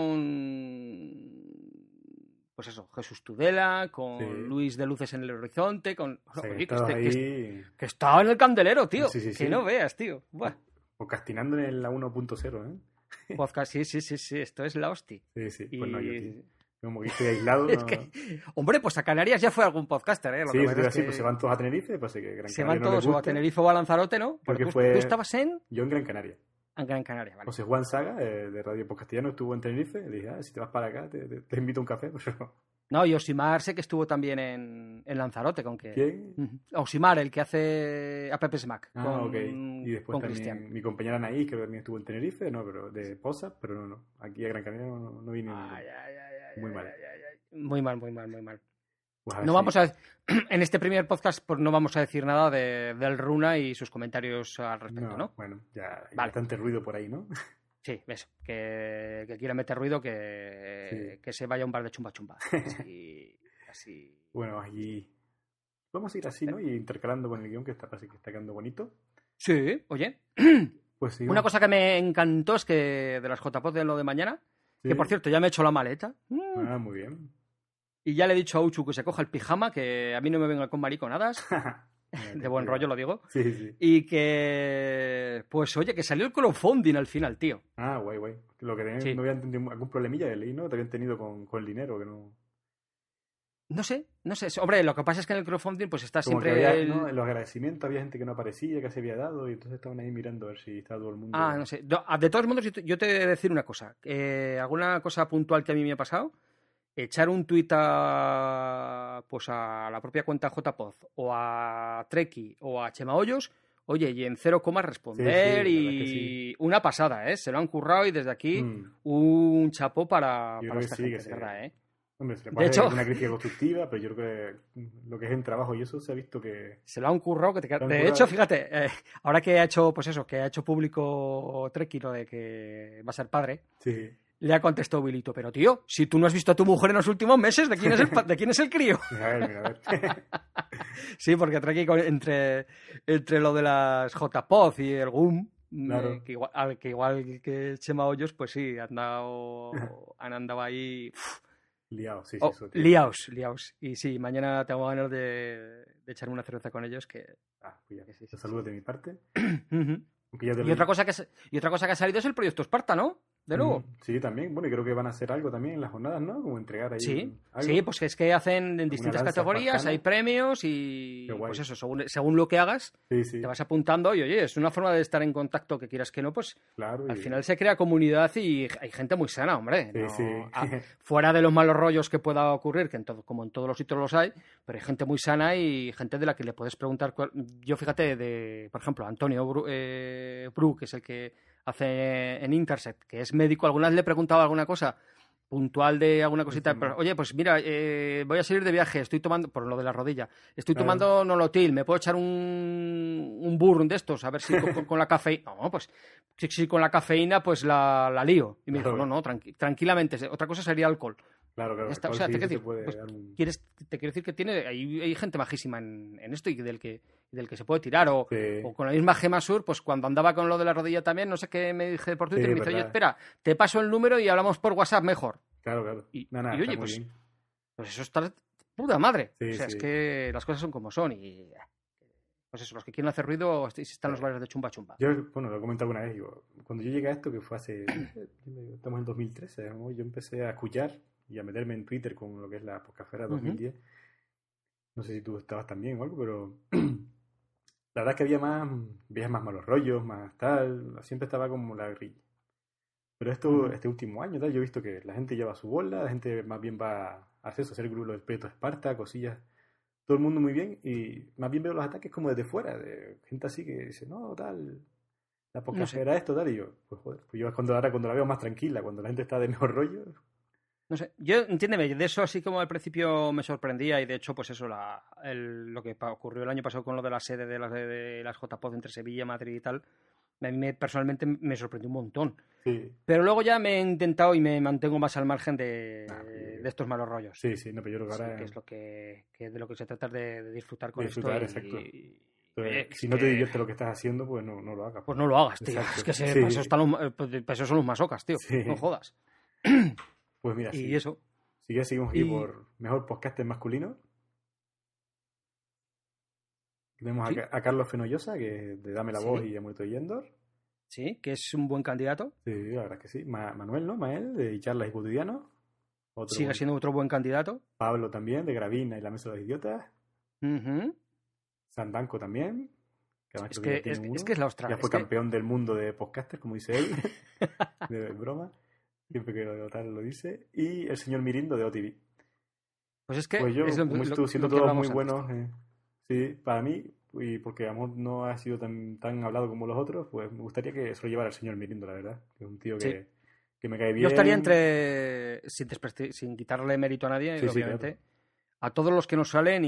con... Pues eso, Jesús Tudela, con sí. Luis de Luces en el Horizonte, con... O sea, Oye, que, que, este, ahí... que, que estaba en el candelero, tío. Sí, sí, que sí. no veas, tío. Buah. Podcastinando en la uno punto cero, ¿eh? Podcast, sí, sí, sí, sí. Esto es la hostia. Sí, sí. Y... Pues no, yo, tío. Como que estoy aislado. es no... que... Hombre, pues a Canarias ya fue algún podcaster, ¿eh? Lo sí, que sí, sí, que... pues se van todos a Tenerife, pues sí que Gran Se Canaria van no todos les o a Tenerife o a Lanzarote, ¿no? Porque tú, fue... ¿Tú estabas en...? Yo en Gran Canaria. En Gran Canaria, vale. José Juan Saga, eh, de Radio Podcastillano, estuvo en Tenerife. Le dije, ah, si te vas para acá, te, te, te invito a un café. Pues no. No, y Osimar sé que estuvo también en, en Lanzarote. Con que... ¿Quién? Osimar, el que hace A P P Smack. Ah, con, ok. Y después con también Cristian. mi compañera Anaís, que también estuvo en Tenerife, no, pero de Poza, pero no, no. Aquí a Gran Canaria no, no vine. Ay, ay, ay, ay, muy ay, mal. Ay, ay, ay. Muy mal, muy mal, muy mal. Pues no vamos a en este primer podcast pues no vamos a decir nada de, del Runa y sus comentarios al respecto, ¿no? ¿no? Bueno, ya hay vale. bastante ruido por ahí, ¿no? Sí, eso, que, que quiera meter ruido, que, sí. que se vaya a un bar de chumba chumba. Así, así. Bueno, allí vamos a ir así, ¿no? Y intercalando con el guión que está, parece que está quedando bonito. Sí, oye. Pues sí. Una cosa que me encantó es que de las J P O D de lo de mañana, sí. Que por cierto ya me he hecho la maleta. Ah, muy bien. Y ya le he dicho a Uchu que se coja el pijama, que a mí no me venga con mariconadas. De buen rollo lo digo. Sí, sí. Y que, pues oye, que salió el crowdfunding al final, tío. Ah, guay, guay. Lo que tenían, sí. No habían tenido algún problemilla de ley, ¿no? Te habían tenido con, con el dinero, que no... No sé, no sé. Hombre, lo que pasa es que en el crowdfunding pues está Como siempre... Que había, el... ¿no? En los agradecimientos había gente que no aparecía, que se había dado, y entonces estaban ahí mirando a ver si estaba todo el mundo... Ah, no sé. De todos modos, yo te voy a decir una cosa. Eh, alguna cosa puntual que a mí me ha pasado... Echar un tuit a, pues a la propia cuenta J P O D o a Treki o a Chema Hoyos, oye, y en cero coma responder sí, sí, y sí. Una pasada, ¿eh? Se lo han currado y desde aquí mm. un chapó para, para esta sí, gente, de sí. verdad, ¿eh? Hombre, se le puede hacer una crítica constructiva, pero yo creo que lo que es en trabajo y eso se ha visto que... Se lo han currado. Que te... De currado. Hecho, fíjate, eh, ahora que ha hecho, pues eso, que ha hecho público Treki lo de que va a ser padre... Sí. Le ha contestado Bilito, pero tío, si tú no has visto a tu mujer en los últimos meses, ¿de quién es el, ¿de quién es el crío? A ver, mira, a ver. Sí, porque Treki entre, entre lo de las J P O D y el G U M, claro. eh, que, igual, al, que igual que Chema Hoyos, pues sí, han andado, han andado ahí... Liados, sí, sí. Oh, eso, liaos, liaos. Y sí, mañana tengo ganas de, de echarme una cerveza con ellos que... Ah, pues ya, sí, sí, saludos sí. de mi parte. Uh-huh. Aunque ya te lo Y otra, digo. cosa que, ha- y otra cosa que ha salido es el proyecto Esparta, ¿no? De nuevo. Mm, sí, también. Bueno, y creo que van a hacer algo también en las jornadas, ¿no? Como entregar ahí Sí, algo. sí, pues es que hacen en Una distintas lanza categorías, espartana. hay premios y Qué guay. pues eso, según, según lo que hagas, Sí, sí. te vas apuntando y oye, es una forma de estar en contacto que quieras que no, pues Claro. al y- final se crea comunidad y hay gente muy sana, hombre. Sí, No- sí. a- fuera de los malos rollos que pueda ocurrir, que en todo, como en todos los sitios los hay, pero hay gente muy sana y gente de la que le puedes preguntar. cuál- Yo fíjate, de, por ejemplo, Antonio Bru, eh, Bru, que es el que hace en Intercept, que es médico, alguna vez le he preguntado alguna cosa puntual de alguna cosita, Encima. pero, oye, pues mira, eh, voy a salir de viaje, estoy tomando, por lo de la rodilla, estoy Claro. tomando Nolotil, ¿me puedo echar un, un burn de estos? A ver si con, con- con la cafeína. No, pues si, si con la cafeína, pues la, la lío. Y me dijo, Claro. no, no, tranqui- tranquilamente, otra cosa sería alcohol. Claro, claro. Ya está, o alcohol sea, sí te que quiero te puede decir, pues, dar un- quieres, te quiero decir que tiene, hay, hay gente majísima en, en esto y del que, del que se puede tirar. O, Sí. o con la misma Gema Sur, pues cuando andaba con lo de la rodilla también, no sé qué me dije por Twitter, Sí, y me dice, oye, verdad. espera, te paso el número y hablamos por WhatsApp mejor. Claro, claro. Y, No, nada, y, está oye, muy pues, bien. pues eso está puta madre. Sí, o sea, sí. es que las cosas son como son y pues eso, los que quieren hacer ruido están los bares de chumba chumba. Yo, bueno, lo he comentado una vez, digo, cuando yo llegué a esto, que fue hace, estamos en dos mil trece, ¿no? Yo empecé a escuchar y a meterme en Twitter con lo que es la Podcastfera dos mil diez. No sé si tú estabas también o algo, pero la verdad es que había más, veías más malos rollos, más tal, siempre estaba como la grilla. Pero esto, Ujú. este último año, tal, yo he visto que la gente lleva su bola, la gente más bien va a hacer eso, hacer el grupo del proyecto Esparta, cosillas, todo el mundo muy bien, y más bien veo los ataques como desde fuera, de gente así que dice, no, tal, la No podcast sé. era esto, tal, y yo, pues joder, pues yo es cuando ahora cuando la veo más tranquila, cuando la gente está de mejor rollo, No sé, yo entiéndeme, de eso así como al principio me sorprendía y de hecho pues eso, la, el- lo que pa- ocurrió el año pasado con lo de la sede de las, de las J P O D entre Sevilla, Madrid y tal, a mí me, personalmente me sorprendió un montón. sí, Pero luego ya me he intentado y me mantengo más al margen de, Ah, sí. de estos malos rollos. sí, sí, no, pero yo creo que Sí, ahora, que es lo que, que de lo que se trata de, de disfrutar con Disfrutar, esto. exacto. Y, pues, oye, si es no te que- divierte lo que estás haciendo, pues no, no lo hagas. Pues no lo hagas, tío. Exacto. Es que se, Sí. para, eso están los, para eso son los masocas, tío. Sí. No jodas. Pues mira, Y sí. eso. Si quieres seguimos aquí Y- por mejor podcast masculino. Tenemos Sí. a, Ca- a Carlos Fenollosa, que es de Dame la Sí. Voz y Amuleto de Yendor. Sí, que es un buen candidato. Sí, la verdad es que sí. Ma- Manuel, ¿no? Mael, de Charlas y Cotidianos. Otro Sigue buen- siendo otro buen candidato. Pablo también, de Gravina y La Mesa de los Idiotas. Ujú. Sandanco también. Que además Es creo que, ya tiene es, uno. es que es la ostra. Ya fue es que- campeón del mundo de podcasters, como dice él. de broma. Siempre que lo, tal lo dice. Y el señor Mirindo de O T V. Pues es que Pues yo, es lo, como lo- estuvo siendo lo que todos muy hablamos antes. buenos, eh, sí, para mí, y porque Amor no ha sido tan, tan hablado como los otros, pues me gustaría que se lo llevara el señor Mirindo, la verdad. Que es un tío que, Sí. que me cae bien. Yo estaría entre, sin, despresti- sin quitarle mérito a nadie, Sí, sí, obviamente, a todos los que nos salen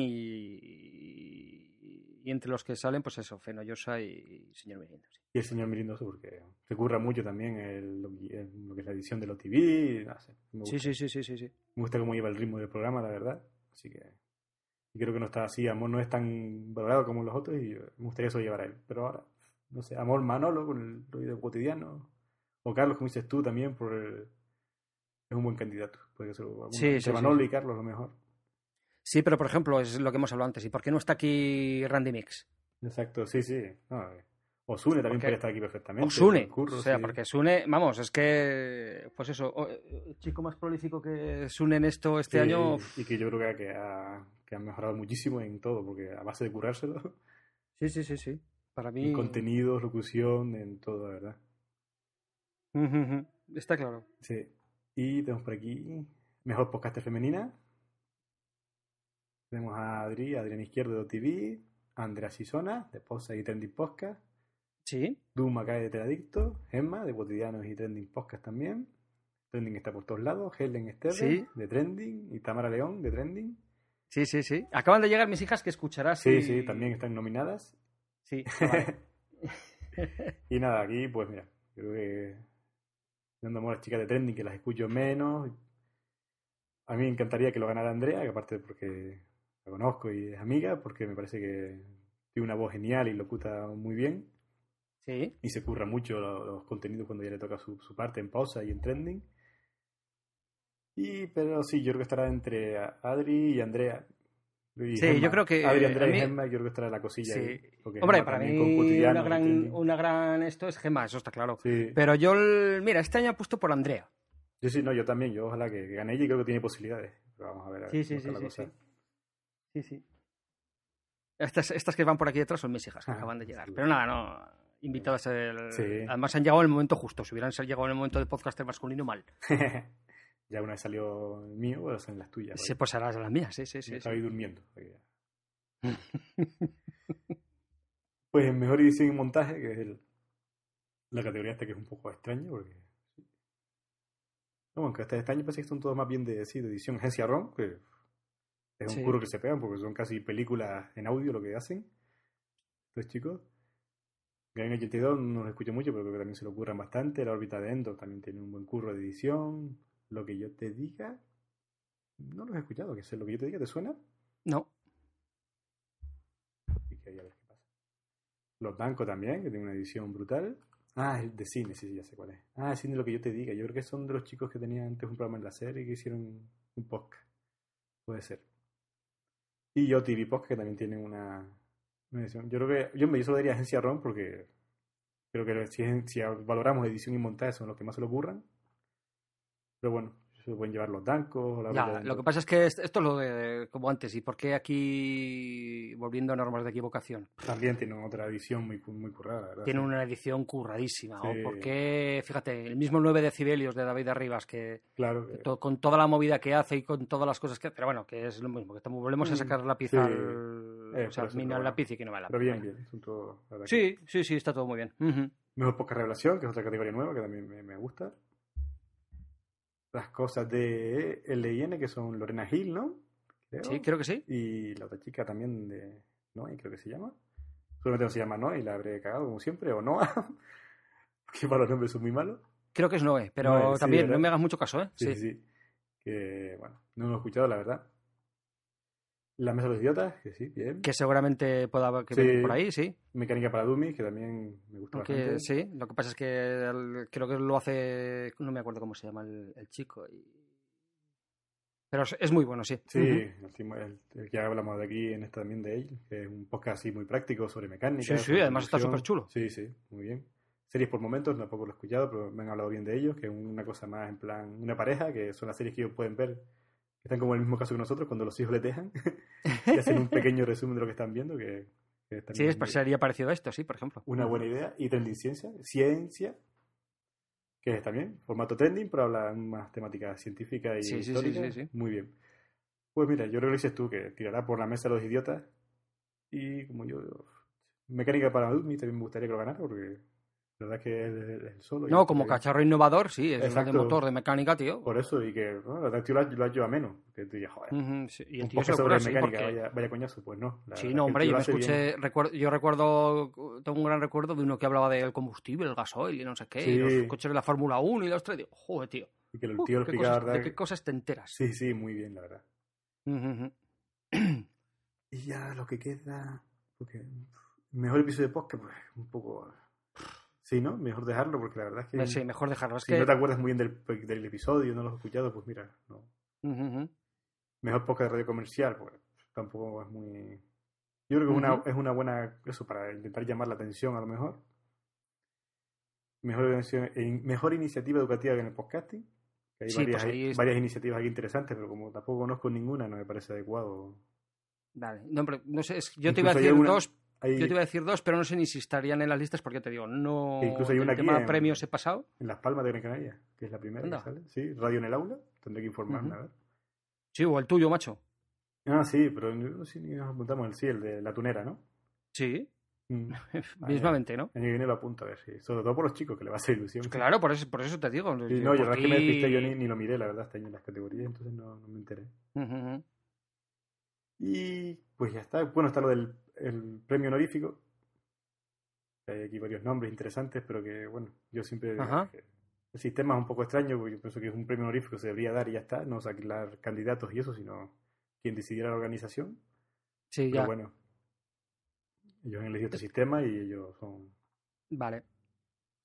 y, y entre los que salen, pues eso, Fenollosa y señor Mirindo. Sí. Y el señor Mirindo, eso, porque se curra mucho también el, lo, el- lo que es la edición de los T V, no sé, me gusta. Sí, sí, sí, sí, sí, sí. Me gusta cómo lleva el ritmo del programa, la verdad. Así que y creo que no está así. Amor no es tan valorado como los otros y me gustaría eso llevar a él. Pero ahora, no sé, Amor Manolo con el ruido cotidiano. O Carlos, como dices tú, también por el- es un buen candidato. Puede ser alguno, Sí, entre sí, Manolo sí. y Carlos, lo mejor. Sí, pero por ejemplo, es lo que hemos hablado antes. ¿Y por qué no está aquí Randy Mix? Exacto, sí, sí. No, eh, Osune también Porque puede estar aquí perfectamente. Osune. el Curro, O sea, sí. porque Sune, vamos, es que, pues eso, o- el chico más prolífico que Sune en esto este Sí, año. Y que yo creo que, que, ha, que han mejorado muchísimo en todo, porque a base de currárselo, Sí, sí, sí, sí. Para mí. en contenido, locución, en todo, la verdad. Ujú, ujú. Está claro. Sí. Y tenemos por aquí mejor podcaster femenina. Tenemos a Adri, Adriana Izquierdo de O T V, a Andrea Sisona de Posa y Trending Podcast, Sí. Doom Macae de Teladicto, Gemma de Cotidianos y Trending Podcast también. Trending está por todos lados, Helen Sterling Sí. de Trending y Tamara León de Trending. Sí, sí, sí. Acaban de llegar mis hijas que escucharás. Sí, y- sí, también están nominadas. Sí. Ah, vale. Y nada, aquí pues mira, creo que dando amor a las chicas de Trending, que las escucho menos. A mí me encantaría que lo ganara Andrea, que aparte porque la conozco y es amiga, porque me parece que tiene una voz genial y locuta muy bien. Sí. Y se curra mucho los, los contenidos cuando ya le toca su, su parte en pausa y en Trending. Y, pero sí, yo creo que estará entre Adri y Andrea. Y Sí, Gemma, yo creo que... Adri, a Andrea mí- y Gemma, yo creo que estará la cosilla Sí. ahí. Porque Hombre, Gemma para también con mí cotidiano una y gran, Kenny. una gran esto es Gemma, eso está claro. Sí. Pero yo, el- mira, este año he puesto por Andrea. Yo sí, no, yo también. Yo ojalá que, que gane ella y creo que tiene posibilidades. Pero vamos a ver, a ver Sí, cómo sí, está sí, la sí, cosa. sí. Sí, sí. Estas, estas que van por aquí detrás son mis hijas que Ah, acaban de llegar. sí. Pero nada, no. Invitadas. El... Sí. Además han llegado en el momento justo. Si hubieran llegado en el momento del podcaster masculino, mal. Ya una vez salió el mío, ahora son las tuyas. Sí, pues harás las mías, sí, sí, sí. Me sí. estaba ahí durmiendo. Pues en mejor edición y montaje, que es el, la categoría esta que es un poco extraña, porque... No, aunque hasta este año parece que son todos más bien de, sí, de edición agencia ROM, que es un Sí. curro que se pegan, porque son casi películas en audio lo que hacen. Estos chicos. Gain ochenta y dos no los escucho mucho, pero creo que también se lo curran bastante. La órbita de Endor también tiene un buen curro de edición. Lo que yo te diga... No los he escuchado, que sé lo que yo te diga, ¿te suena? No. Y que ahí a ver qué pasa. Los Bancos también, que tiene una edición brutal. Ah, el de cine, sí, sí, ya sé cuál es. Ah, el cine lo que yo te diga. Yo creo que son de los chicos que tenían antes un programa en la serie y que hicieron un podcast. Puede ser. Y yo T V Podcast, que también tienen una, una edición. Yo creo que yo me hizo lo diría agencia ROM porque creo que si, si valoramos edición y montaje son los que más se lo ocurran. Pero bueno, se pueden llevar los Dancos. La Ya, lo que pasa es que esto esto es lo de como antes. ¿Y por qué aquí, volviendo a normas de equivocación? También tienen otra edición muy, muy currada, la verdad. Tiene sí. una edición curradísima. Sí. ¿O por qué, fíjate, el mismo nueve decibelios de David Arribas, que, Claro. que que- to- con toda la movida que hace y con todas las cosas que hace, pero bueno, que es lo mismo, que estamos, volvemos a Mm, sacar lápiz sí. al... Eh, o sea, por eso, mina pero al bueno. lápiz y que no va el lápiz. Pero bien, Venga. bien. Son todo, la verdad que- Sí, sí, sí, está todo muy bien. Ujú. Mejor Podcast Revelación, que es otra categoría nueva que también me, me gusta. Las cosas de L I N, que son Lorena Hill, ¿no? Creo. Sí, creo que sí. Y la otra chica también de Noé, creo que se llama. Solamente no se llama Noé y la habré cagado como siempre, o Noah. Porque para los nombres son muy malos. Creo que es Noé, pero Noé, sí, también ¿verdad? no me hagas mucho caso, ¿eh? Sí, sí, sí. Que, bueno, no lo he escuchado, la verdad. La Mesa de los Idiotas, que sí, bien. Que seguramente pueda que Sí. venga por ahí, sí. Mecánica para Dummies, que también me gusta Aunque bastante. sí, lo que pasa es que el- creo que lo hace, no me acuerdo cómo se llama el, el chico. y- Pero es, es muy bueno, sí. Sí, Ujú. el, timo- el- el que hablamos de aquí en esta también de él, que es un podcast así muy práctico sobre mecánica. Sí, sí, sobre además está conducción. superchulo. Sí, sí, muy bien. Series por momentos, tampoco lo he escuchado, pero me han hablado bien de ellos, que es una cosa más en plan, una pareja, que son las series que ellos pueden ver, que están como en el mismo caso que nosotros, cuando los hijos les dejan, y hacen un pequeño resumen de lo que están viendo, que, que también Sí, es, es muy- sería parecido a esto, sí, por ejemplo. una buena idea. Y Trending Ciencia, Ciencia, que es también formato trending, pero habla más temática científica y Sí, sí, sí, histórica. sí, sí. Muy bien. Pues mira, yo creo que dices tú, que tirará por la mesa de los idiotas. Y como yo... Mecánica para Dummies también me gustaría que lo ganara, porque la verdad es que es el, el solo. y No, como que- cacharro innovador, sí, es Exacto. de motor de mecánica, tío. Por eso, y que ¿no? la verdad es que lo ha, lo ha hecho a menos. Que tú digas, joder, Ujú, sí, y el un tío se poco lo sobre curra, sí, mecánica, porque- vaya, vaya coñazo, pues no. La Sí, verdad no, es que hombre, el tío yo lo me hace bien. escuché, recuerdo, yo recuerdo, tengo un gran recuerdo de uno que hablaba del combustible, el gasoil y no sé qué, y Sí. los coches de la Fórmula uno y los tres, digo, joder, tío, Y que el uh, tío lo qué explicaba, cosas- ¿verdad? de qué cosas te enteras. Sí, sí, muy bien, la verdad. Ujú, ujú. Y ya lo que queda... Porque mejor episodio de podcast, pues un poco... Sí, ¿no? Mejor dejarlo, porque la verdad es que... Eh, Sí, mejor dejarlo. Es Si que... no te acuerdas muy bien del, del episodio, no lo has escuchado, pues mira, no. Ujú, ujú. Mejor podcast de radio comercial, pues tampoco es muy... Yo creo que es una, Ujú. es una buena... Eso, para intentar llamar la atención a lo mejor. Mejor, organización- e- mejor iniciativa educativa en el podcasting. Que hay Sí, varias, pues ahí hay es- varias iniciativas aquí interesantes, pero como tampoco conozco ninguna, no me parece adecuado. Vale, no, pero no sé, es- yo te iba Incluso a hay decir alguna- dos, Hay, yo te iba a decir dos, pero no sé ni si estarían en las listas porque te digo, no. Que incluso hay una el aquí tema en- premios he pasado. en Las Palmas de Gran Canaria, que es la primera Anda. que sale. Sí, Radio en el Aula, tendré que informarme, Ujú. a ver. Sí, o el tuyo, macho. Ah, sí, pero no sé si nos apuntamos el sí, el de la tunera, ¿no? Sí, Mm. mismamente, ¿no? El año que viene lo apunto a ver si. Sobre todo por los chicos, que le va a hacer ilusión. Claro, por eso, por eso te digo. Sí, no, yo la verdad es que me Porque- despisté, yo ni, ni lo miré, la verdad, este año en las categorías, entonces no, no me enteré. Ujú, ujú. Y pues ya está. Bueno, está lo del el premio honorífico. Hay aquí varios nombres interesantes, pero que, bueno, yo siempre... Ajá. El sistema es un poco extraño, porque yo pienso que es un premio honorífico, se debería dar y ya está, no sacar candidatos y eso, sino quien decidiera la organización. Sí, Pero ya. bueno, ellos han elegido este sistema y ellos son, Vale.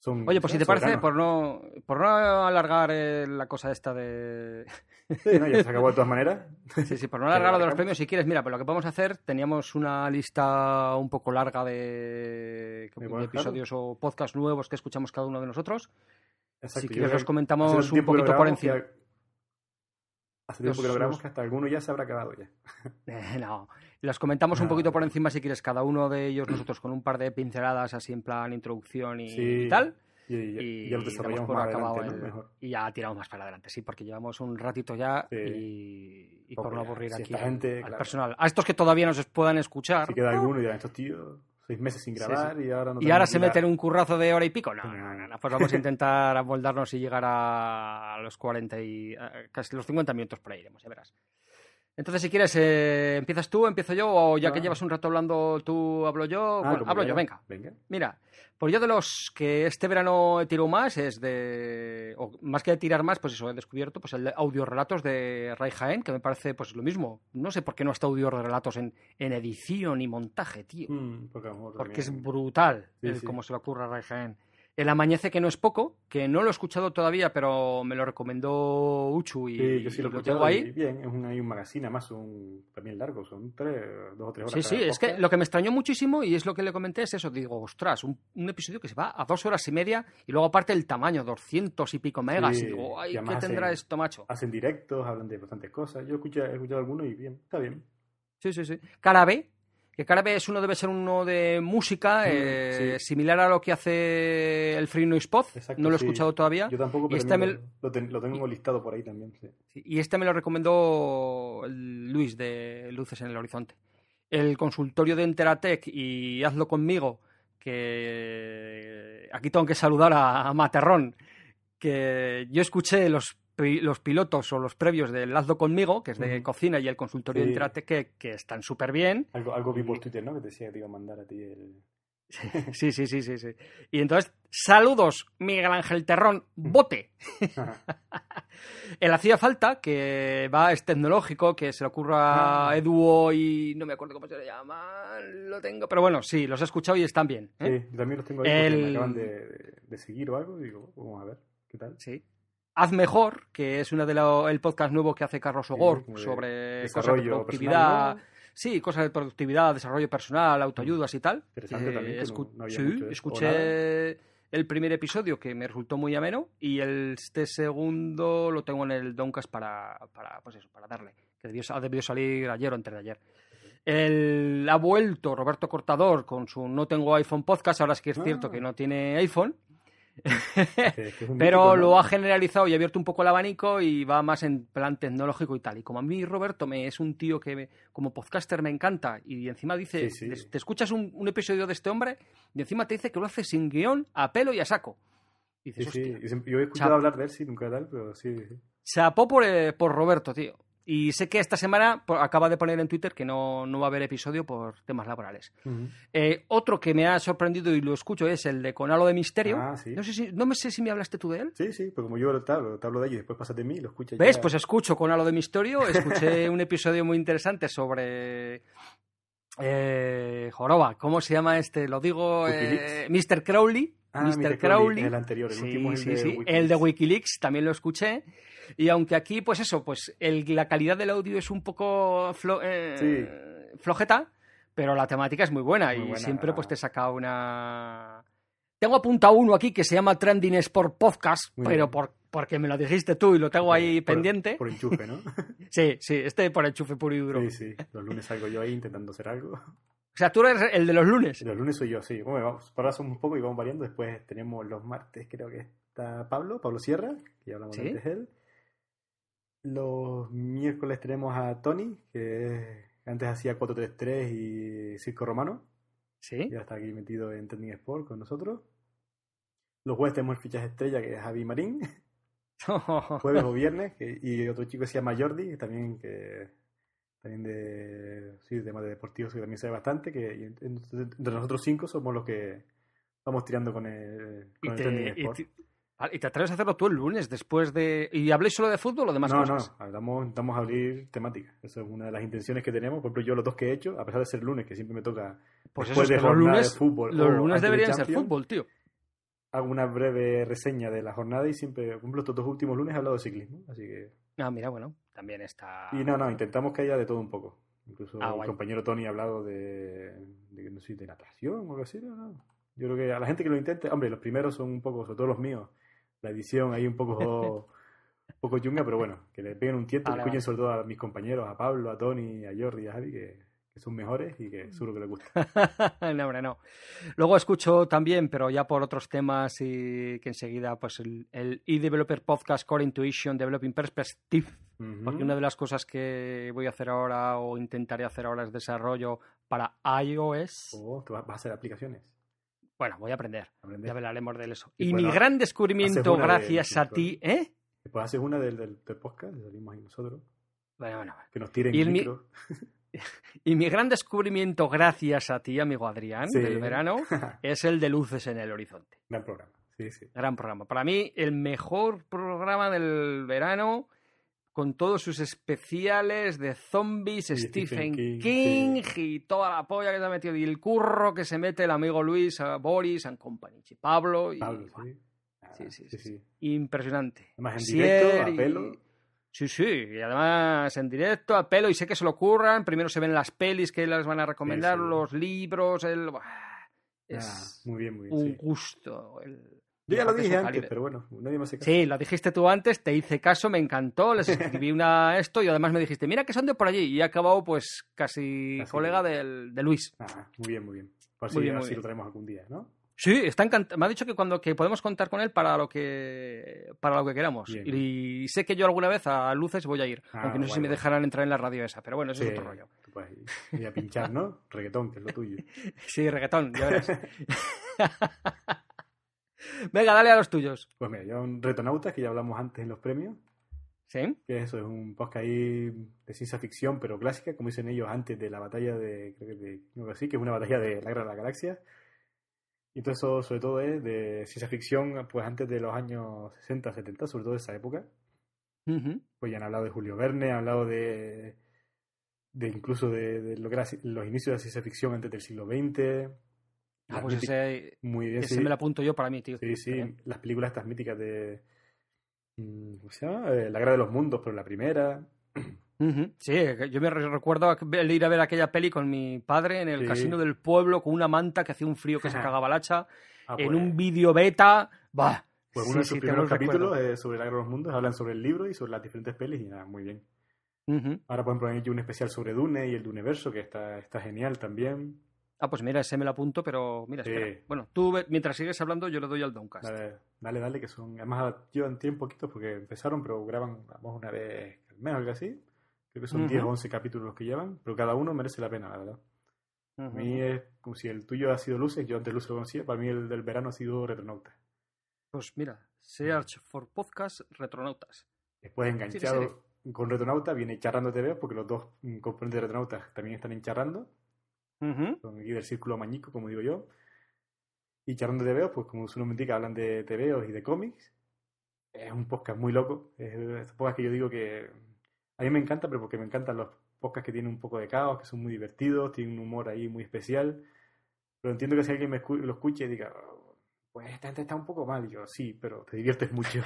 son... Oye, pues si te soberanos. parece, por no, por no alargar eh, la cosa esta de... Sí, no, ya se acabó de todas maneras. Sí, sí, por no alargar lo de los premios, si quieres, mira, pues lo que podemos hacer, teníamos una lista un poco larga de, de bueno, episodios claro. o podcasts nuevos que escuchamos cada uno de nosotros. Exacto, Si yo quieres creo los que comentamos hace un tiempo que lo poquito por grabamos encima. que- Hace tiempo Los- que lo grabamos los- que hasta alguno ya se habrá acabado ya. Eh, no, los comentamos un Ah, poquito por vale. encima si quieres, cada uno de ellos nosotros con un par de pinceladas así en plan introducción y, Sí, y tal. Y, y- Y, y ya lo damos desarrollamos por más acabado adelante, ¿no? el- Mejor. y ya tiramos más para adelante, sí, porque llevamos un ratito ya Sí. y, y Poco por no ya. aburrir Si aquí esta al, gente, al claro. personal. A estos que todavía nos puedan escuchar. Si queda alguno y dirán, estos tíos, seis meses sin Sí, grabar sí. y ahora no Y ahora tenemos se ni la- meten un currazo de hora y pico. No, No. no, no, no, pues vamos a intentar amoldarnos y llegar a los cuarenta y a casi los cincuenta minutos por ahí iremos, ya verás. Entonces, si quieres, eh, ¿empiezas tú, empiezo yo? O ya No. que llevas un rato hablando, tú hablo yo. Ah, Bueno, como hablo yo, quieras. venga. Venga. Mira, pues yo de los que este verano he tirado más es de... O más que de tirar más, pues eso, he descubierto pues el de audiorelatos de Ray Jaén, que me parece pues lo mismo. No sé por qué no está audiorelatos en, en edición y montaje, tío. Mm, porque a lo mejor Porque es también- brutal Sí, el sí. cómo se le ocurre a Ray Jaén. El Amanece, que no es poco, que no lo he escuchado todavía, pero me lo recomendó Uchu y, Sí, yo sí lo he y lo escuchado tengo ahí. y bien, es un, hay un magazine, además son también largos, son tres, dos o tres horas. Sí, sí, cada es que podcast. lo que me extrañó muchísimo y es lo que le comenté es eso, digo, ostras, un, un episodio que se va a dos horas y media y luego aparte el tamaño, doscientos y pico megas, Sí, y digo, ay, y ¿qué además tendrá hacen- esto, macho? Hacen directos, hablan de bastantes cosas. Yo escuché, he escuchado algunos y bien, está bien. Sí, sí, sí. Cara B, que Cara B es uno, debe ser uno de música, Mm, eh, sí. similar a lo que hace el Free Noise Pod, Exacto, no lo he sí. escuchado todavía. Yo tampoco, Y pero este también me- lo, lo ten- lo tengo listado por ahí también. Sí. Sí, y este me lo recomendó el Luis de Luces en el Horizonte. El consultorio de Enteratec y Hazlo conmigo, que aquí tengo que saludar a, a Materrón, que yo escuché los, pi- los pilotos o los previos del Hazlo conmigo, que es de Ujú. cocina, y el consultorio de Sí. Enteratec, que, que están súper bien. Algo, algo vi por Y- Twitter, ¿no? Que te decía que te iba a mandar a ti el... Sí, sí, sí, sí, sí. Y entonces, saludos, Miguel Ángel Terrón, bote. El hacía falta, que va, es tecnológico, que se le ocurra a Ah. Eduo y no me acuerdo cómo se le llama, lo tengo, pero bueno, sí, los he escuchado y están bien. ¿eh? Sí, yo también los tengo ahí porque El- me acaban de, de- de seguir o algo y digo, vamos a ver, ¿qué tal? Sí. Haz Mejor, que es uno de lo- el podcast nuevo que hace Carlos Ogor como de sobre cosas de desarrollo productividad. personal, ¿no? Sí, cosas de productividad, desarrollo personal, autoayudas y tal. Interesante Eh, también, que escu- no- no había sí, mucho de eso, o escuché el primer episodio que me resultó muy ameno y el, este segundo lo tengo en el Downcast para, para, pues eso, para darle, que debió, ha debido salir ayer o antes de ayer. El, ha vuelto Roberto Cortador con su No tengo iPhone podcast, ahora es que es Ah. cierto que no tiene iPhone, Que- que es un pero mítico, ¿no? lo ha generalizado y ha abierto un poco el abanico y va más en plan tecnológico y tal. Y como a mí Roberto me es un tío que me- como podcaster me encanta y encima dice, Sí, sí. te, te escuchas un, un episodio de este hombre y encima te dice que lo hace sin guión, a pelo y a saco. Y Sí, dices, sí, hostia, y siempre- yo he escuchado Chap- hablar de él, sí, nunca tal, pero sí, sí. chapó por, eh, por Roberto, tío. Y sé que esta semana por- acaba de poner en Twitter que no, no va a haber episodio por temas laborales. Ujú. Eh, otro que me ha sorprendido y lo escucho es el de Con Halo de Misterio. Ah, sí. No sé si, no me sé si me hablaste tú de él. Sí, sí, pero como yo te hablo, te hablo de ellos y después pasas de mí, lo escuchas ¿Ves? ya. Pues escucho con Halo de Misterio, escuché un episodio muy interesante sobre... Eh, Joroba, ¿cómo se llama este? Lo digo... Eh, mister Crowley. Ah, mister mister Crowley. el anterior, el Sí, último es el sí, de sí. Wikileaks. El de Wikileaks también lo escuché. Y aunque aquí, pues eso, pues el, la calidad del audio es un poco flo- eh, flojeta, pero la temática es muy buena Muy y buena. siempre pues te saca una... Tengo apuntado uno aquí que se llama Trending Sport Podcast, Muy pero bien. por, porque me lo dijiste tú y lo tengo ahí Por- pendiente. Por enchufe, ¿no? Sí, sí, este por enchufe puro y duro. Sí, sí. Los lunes salgo yo ahí intentando hacer algo. O sea, tú eres el de los lunes. Y los lunes soy yo, sí. Bueno, vamos, ahora somos un poco y vamos variando. Después tenemos los martes, creo que está Pablo, Pablo Sierra, que ya hablamos Sí. antes de él. Los miércoles tenemos a Tony, que antes hacía cuatro tres tres y Circo Romano. Sí. Ya está aquí metido en Trending Sport con nosotros. Los jueves tenemos el fichaje estrella, que es Javi Marín. Jueves o viernes. Que, y otro chico que se llama Jordi, también que también de sí, temas de deportivos, que también sabe bastante. Que y entre, entre nosotros cinco somos los que vamos tirando con el, y, con el te, Trending y, Sport. te, vale, y te atreves a hacerlo tú el lunes después de... ¿Y habléis solo de fútbol o de más No, cosas? no, estamos, estamos a abrir temática. Eso es una de las intenciones que tenemos. Por ejemplo, yo los dos que he hecho, a pesar de ser lunes, que siempre me toca Pues eso después es de que los jornada lunes, de fútbol los o lunes antes de deberían ser Champions, fútbol, tío. hago una breve reseña de la jornada y siempre, por ejemplo, estos dos últimos lunes he hablado de ciclismo, así que... Ah, mira, bueno, también está... Y no, no, intentamos que haya de todo un poco. Incluso ah, el guay. compañero Tony ha hablado de, de, no sé, de natación o algo así, ¿no? ¿no? Yo creo que a la gente que lo intente, hombre, los primeros son un poco, sobre todo los míos, la edición ahí un poco, un poco chunga, pero bueno, que le peguen un tiento, Vale, que escuchen vale. sobre todo a mis compañeros, a Pablo, a Tony, a Jordi, a Javi, que, que son mejores y que seguro que les gusta. No, hombre, no. Luego escucho también, pero ya por otros temas y que enseguida, pues el, el eDeveloper Podcast Core Intuition Developing Perspective, Uh-huh. porque una de las cosas que voy a hacer ahora o intentaré hacer ahora es desarrollo para iOS. Oh, ¿tú vas vas a hacer aplicaciones? Bueno, voy a aprender. Aprender. Ya hablaremos de eso. Y Y bueno, mi gran haces descubrimiento, una gracias del- a ti, ¿eh? Después haces una del, del, del podcast, salimos ahí nosotros, Bueno, bueno. que nos tiren Y el mi- micro. Y mi gran descubrimiento, gracias a ti, amigo Adrián, Sí. del verano, es el de Luces en el Horizonte. Gran programa, sí, sí. Gran programa. Para mí, el mejor programa del verano, con todos sus especiales de zombies, Y Stephen, Stephen King, King, sí. y toda la polla que se ha metido, y el curro que se mete el amigo Luis, a Boris, and company, y Pablo. Y, Pablo, buah, sí. Ah, sí, sí, sí, sí, sí. impresionante. Además en Sier directo, a y- pelo. Sí, sí, y además en directo, a pelo, y sé que se lo curran. Primero se ven las pelis que les van a recomendar, Sí, sí. los libros, el... buah, es Ah, muy bien, muy bien. un sí. gusto. El... Yo ya lo aparte dije su antes, calidad. pero bueno, nadie me hace caso. Sí, lo dijiste tú antes, te hice caso, me encantó, les escribí una esto y además me dijiste, mira que son de por allí. Y he acabado pues casi, Casi. colega del, de Luis. Ah, muy bien, muy bien. Por si Muy bien, muy así bien. lo traemos algún día, ¿no? Sí, está encantado. Me ha dicho que cuando que podemos contar con él para lo que para lo que queramos. Bien. Y sé que yo alguna vez a Luces voy a ir, Ah, aunque no sé guay, si me guay. dejarán entrar en la radio esa, pero bueno, eso Sí, es otro rollo. tú puedes ir, ir a pinchar, ¿no? Reggaetón, que es lo tuyo. Sí, reggaetón, ya verás. Venga, dale a los tuyos. Pues mira, yo un Retonautas, que ya hablamos antes en los premios, ¿Sí? que eso es un podcast ahí de ciencia ficción, pero clásica, como dicen ellos, antes de la batalla de, creo que de, algo así, que es una batalla de la Guerra de la Galaxia. Y todo eso, sobre todo, es de ciencia ficción, pues antes de los años sesenta, setenta, sobre todo de esa época. Ujú. Pues ya han hablado de Julio Verne, han hablado de, de incluso de, de lo que era los inicios de la ciencia ficción antes del siglo veinte. Ah, Las pues míticas- ese, muy bien, ese sí. me lo apunto yo para mí, tío. Sí, sí, Bien. las películas estas míticas de... mm, ¿Cómo se llama? Eh, La Guerra de los Mundos, pero la primera. Ujú. Sí, yo me re- recuerdo el ir a ver aquella peli con mi padre en el Sí. casino del pueblo con una manta que hacía un frío que se cagaba el hacha, Ah, en pues, un vídeo beta. Bah, pues sí, uno de sus sí, primeros tengo el recuerdo. capítulos es sobre la Guerra de los Mundos, hablan sobre el libro y sobre las diferentes pelis y nada, muy bien. Ujú. Ahora, por ejemplo, han hecho un especial sobre Dune y el Duneverso, que está, está genial también. Ah, pues mira, ese me lo apunto, pero mira, Sí. espera. Bueno, tú ve- mientras sigues hablando yo le doy al Downcast. Dale, dale, dale, que son... Además, llevan tiempo poquitos porque empezaron, pero graban, vamos, una vez al mes o algo así. Creo que son Ujú. diez o once capítulos los que llevan, pero cada uno merece la pena, la verdad. Ujú. A mí es como si el tuyo ha sido Luces, yo antes Luces lo conocía, para mí el del verano ha sido Retronauta. Pues mira, Search for Podcast Retronautas. Después Sí, enganchado con Retronauta viene Charrando T V, porque los dos mm, componentes de Retronauta también están en Charrando, Ujú. son aquí del círculo mañico, como digo yo. Y Charrando T V, pues como su nombre indica, hablan de T V y de cómics. Es un podcast muy loco, es un podcast que yo digo que a mí me encanta, pero porque me encantan los podcasts que tienen un poco de caos, que son muy divertidos, tienen un humor ahí muy especial. Pero entiendo que si alguien me escu- lo escuche y diga, "Oh, pues esta gente está un poco mal", y yo, sí, pero te diviertes mucho.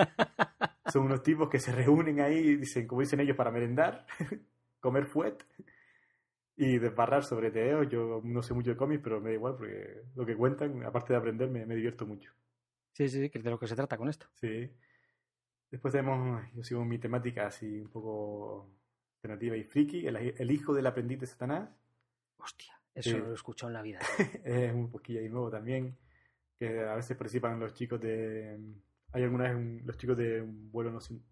Son unos tipos que se reúnen ahí y dicen, como dicen ellos, para merendar, comer fuet y desbarrar sobre teos. Yo no sé mucho de cómics, pero me da igual porque lo que cuentan, aparte de aprender, me, me divierto mucho. Sí, sí, sí, que es de lo que se trata con esto. Sí. Después tenemos, yo sigo mi temática así un poco alternativa y friki, el, el hijo del aprendiz de Satanás. Hostia, eso Sí. no lo he escuchado en la vida. Es un poquillo ahí nuevo también, que a veces participan los chicos de... Hay alguna vez un- los chicos de un vuelo no sin...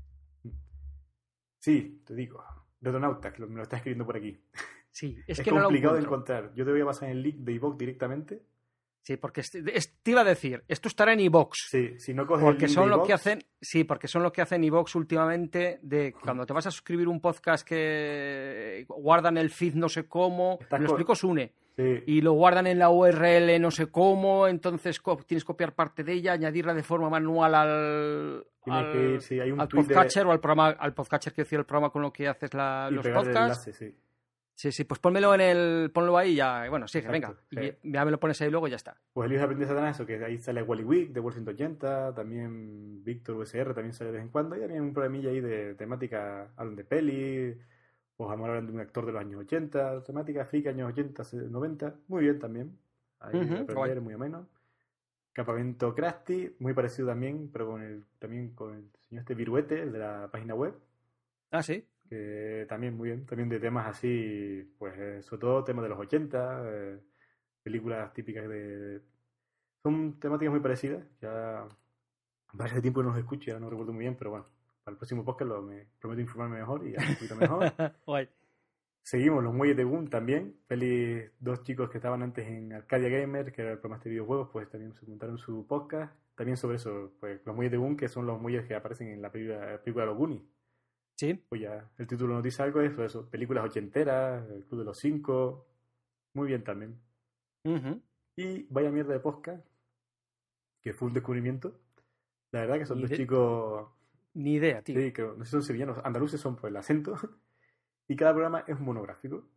Sí, te digo, Retronautas, que lo- me lo está escribiendo por aquí. Sí, es, Es, que no lo complicado de encuentro. encontrar. Yo te voy a pasar en el link de iVoox directamente. Sí, porque es- es- te iba a decir, esto estará en iVoox. Sí, si no coges Porque el link son de lo iVoox, que hacen, sí, porque son lo que hacen iVoox últimamente de cuando te vas a suscribir un podcast que guardan el feed no sé cómo, Estás lo co- explico Sune, sí, y lo guardan en la U R L no sé cómo, entonces co- tienes que copiar parte de ella, añadirla de forma manual al, tienes al, que ir, sí, hay un al tweet de- podcatcher o al programa, al podcatcher que decía el programa con lo que haces la- y los pegar el podcasts. enlace, sí. Sí, sí, pues pónmelo en el... Ponlo ahí y ya... Bueno, sí, Exacto, venga. sí. Y ya me lo pones ahí luego y ya está. Pues el hijo de aprendiz de Satanás, eso, que ahí sale Wally Wick de World ciento ochenta, también Víctor U S R también sale de vez en cuando, y también un problemilla ahí de temática, hablan de peli, o hablan de un actor de los años ochenta, temática friki, años ochenta, noventa, muy bien también. Ahí Ujú, aprender, guay. muy ameno. Campamento Krusty, muy parecido también, pero con el, también con el señor este Viruete, el de la página web, Ah, sí. que también muy bien, también de temas así, pues eh, sobre todo temas de los ochenta, eh, películas típicas de... Son temáticas muy parecidas, ya hace tiempo que no los escucho, ya no recuerdo muy bien, pero bueno, para el próximo podcast lo, me prometo informarme mejor y hablar un poquito mejor. Guay. Seguimos, Los Muelles de Boom también, peli, dos chicos que estaban antes en Arcadia Gamer, que era el programa de videojuegos, pues también se montaron su podcast, también sobre eso, pues Los Muelles de Boom, que son los muelles que aparecen en la película, la película de los Goonies. Sí. Pues ya, el título nos dice algo de eso, eso, películas ochenteras, el Club de los Cinco, muy bien también. Ujú. Y vaya mierda de podcast, que fue un descubrimiento. La verdad que son Ni dos de- chicos, Ni idea, tío. sí, que no sé si son sevillanos, andaluces son por el acento, y cada programa es un monográfico.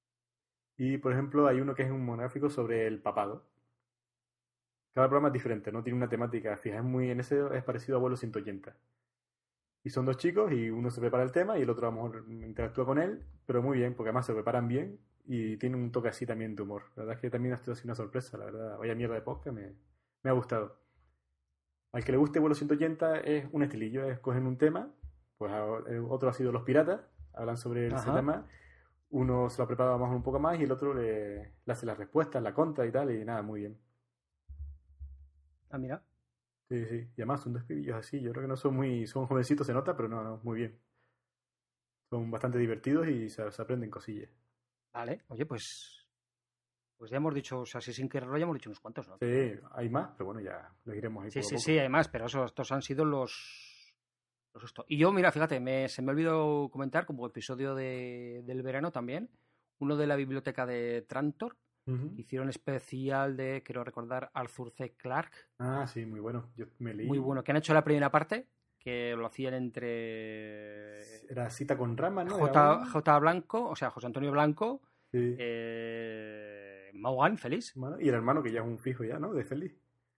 Y por ejemplo hay uno que es un monográfico sobre el papado. Cada programa es diferente, no tiene una temática fija, es muy, en ese es parecido a Vuelo ciento ochenta. Y son dos chicos y uno se prepara el tema y el otro a lo mejor interactúa con él, pero muy bien, porque además se preparan bien y tienen un toque así también de humor. La verdad es que también ha sido así una sorpresa, la verdad. Vaya mierda de podcast, me, me ha gustado. Al que le guste Vuelo ciento ochenta es un estilillo, es cogen un tema, pues a- el otro ha sido Los Piratas, hablan sobre ese Ajá. tema, uno se lo ha preparado a lo mejor un poco más y el otro le, le hace las respuestas, la contra y tal, y nada, muy bien. Ah, mira. Sí, sí, y además son dos pibillos así, yo creo que no son muy, son jovencitos, se nota, pero no, no, muy bien. Son bastante divertidos y se, se aprenden cosillas. Vale. Oye, pues... Pues ya hemos dicho, o sea, si sin quererlo ya hemos dicho unos cuantos, ¿no? Sí, hay más, pero bueno, ya los iremos ahí Sí, poco sí, a poco. sí, hay más, pero eso, estos han sido los... los esto. Y yo, mira, fíjate, me, se me olvidó comentar, como episodio de, del verano también, uno de la biblioteca de Trantor, Ujú. hicieron especial de, quiero recordar, Arthur C. Clarke, Ah, sí, muy bueno. Yo me leí. muy bueno, que han hecho la primera parte, que lo hacían entre Era Cita con Rama, ¿no? Era J, uno. J. Blanco, o sea, José Antonio Blanco, Sí. eh, Maugan, feliz, Bueno, y el hermano que ya es un fijo ya, ¿no? De Feliz.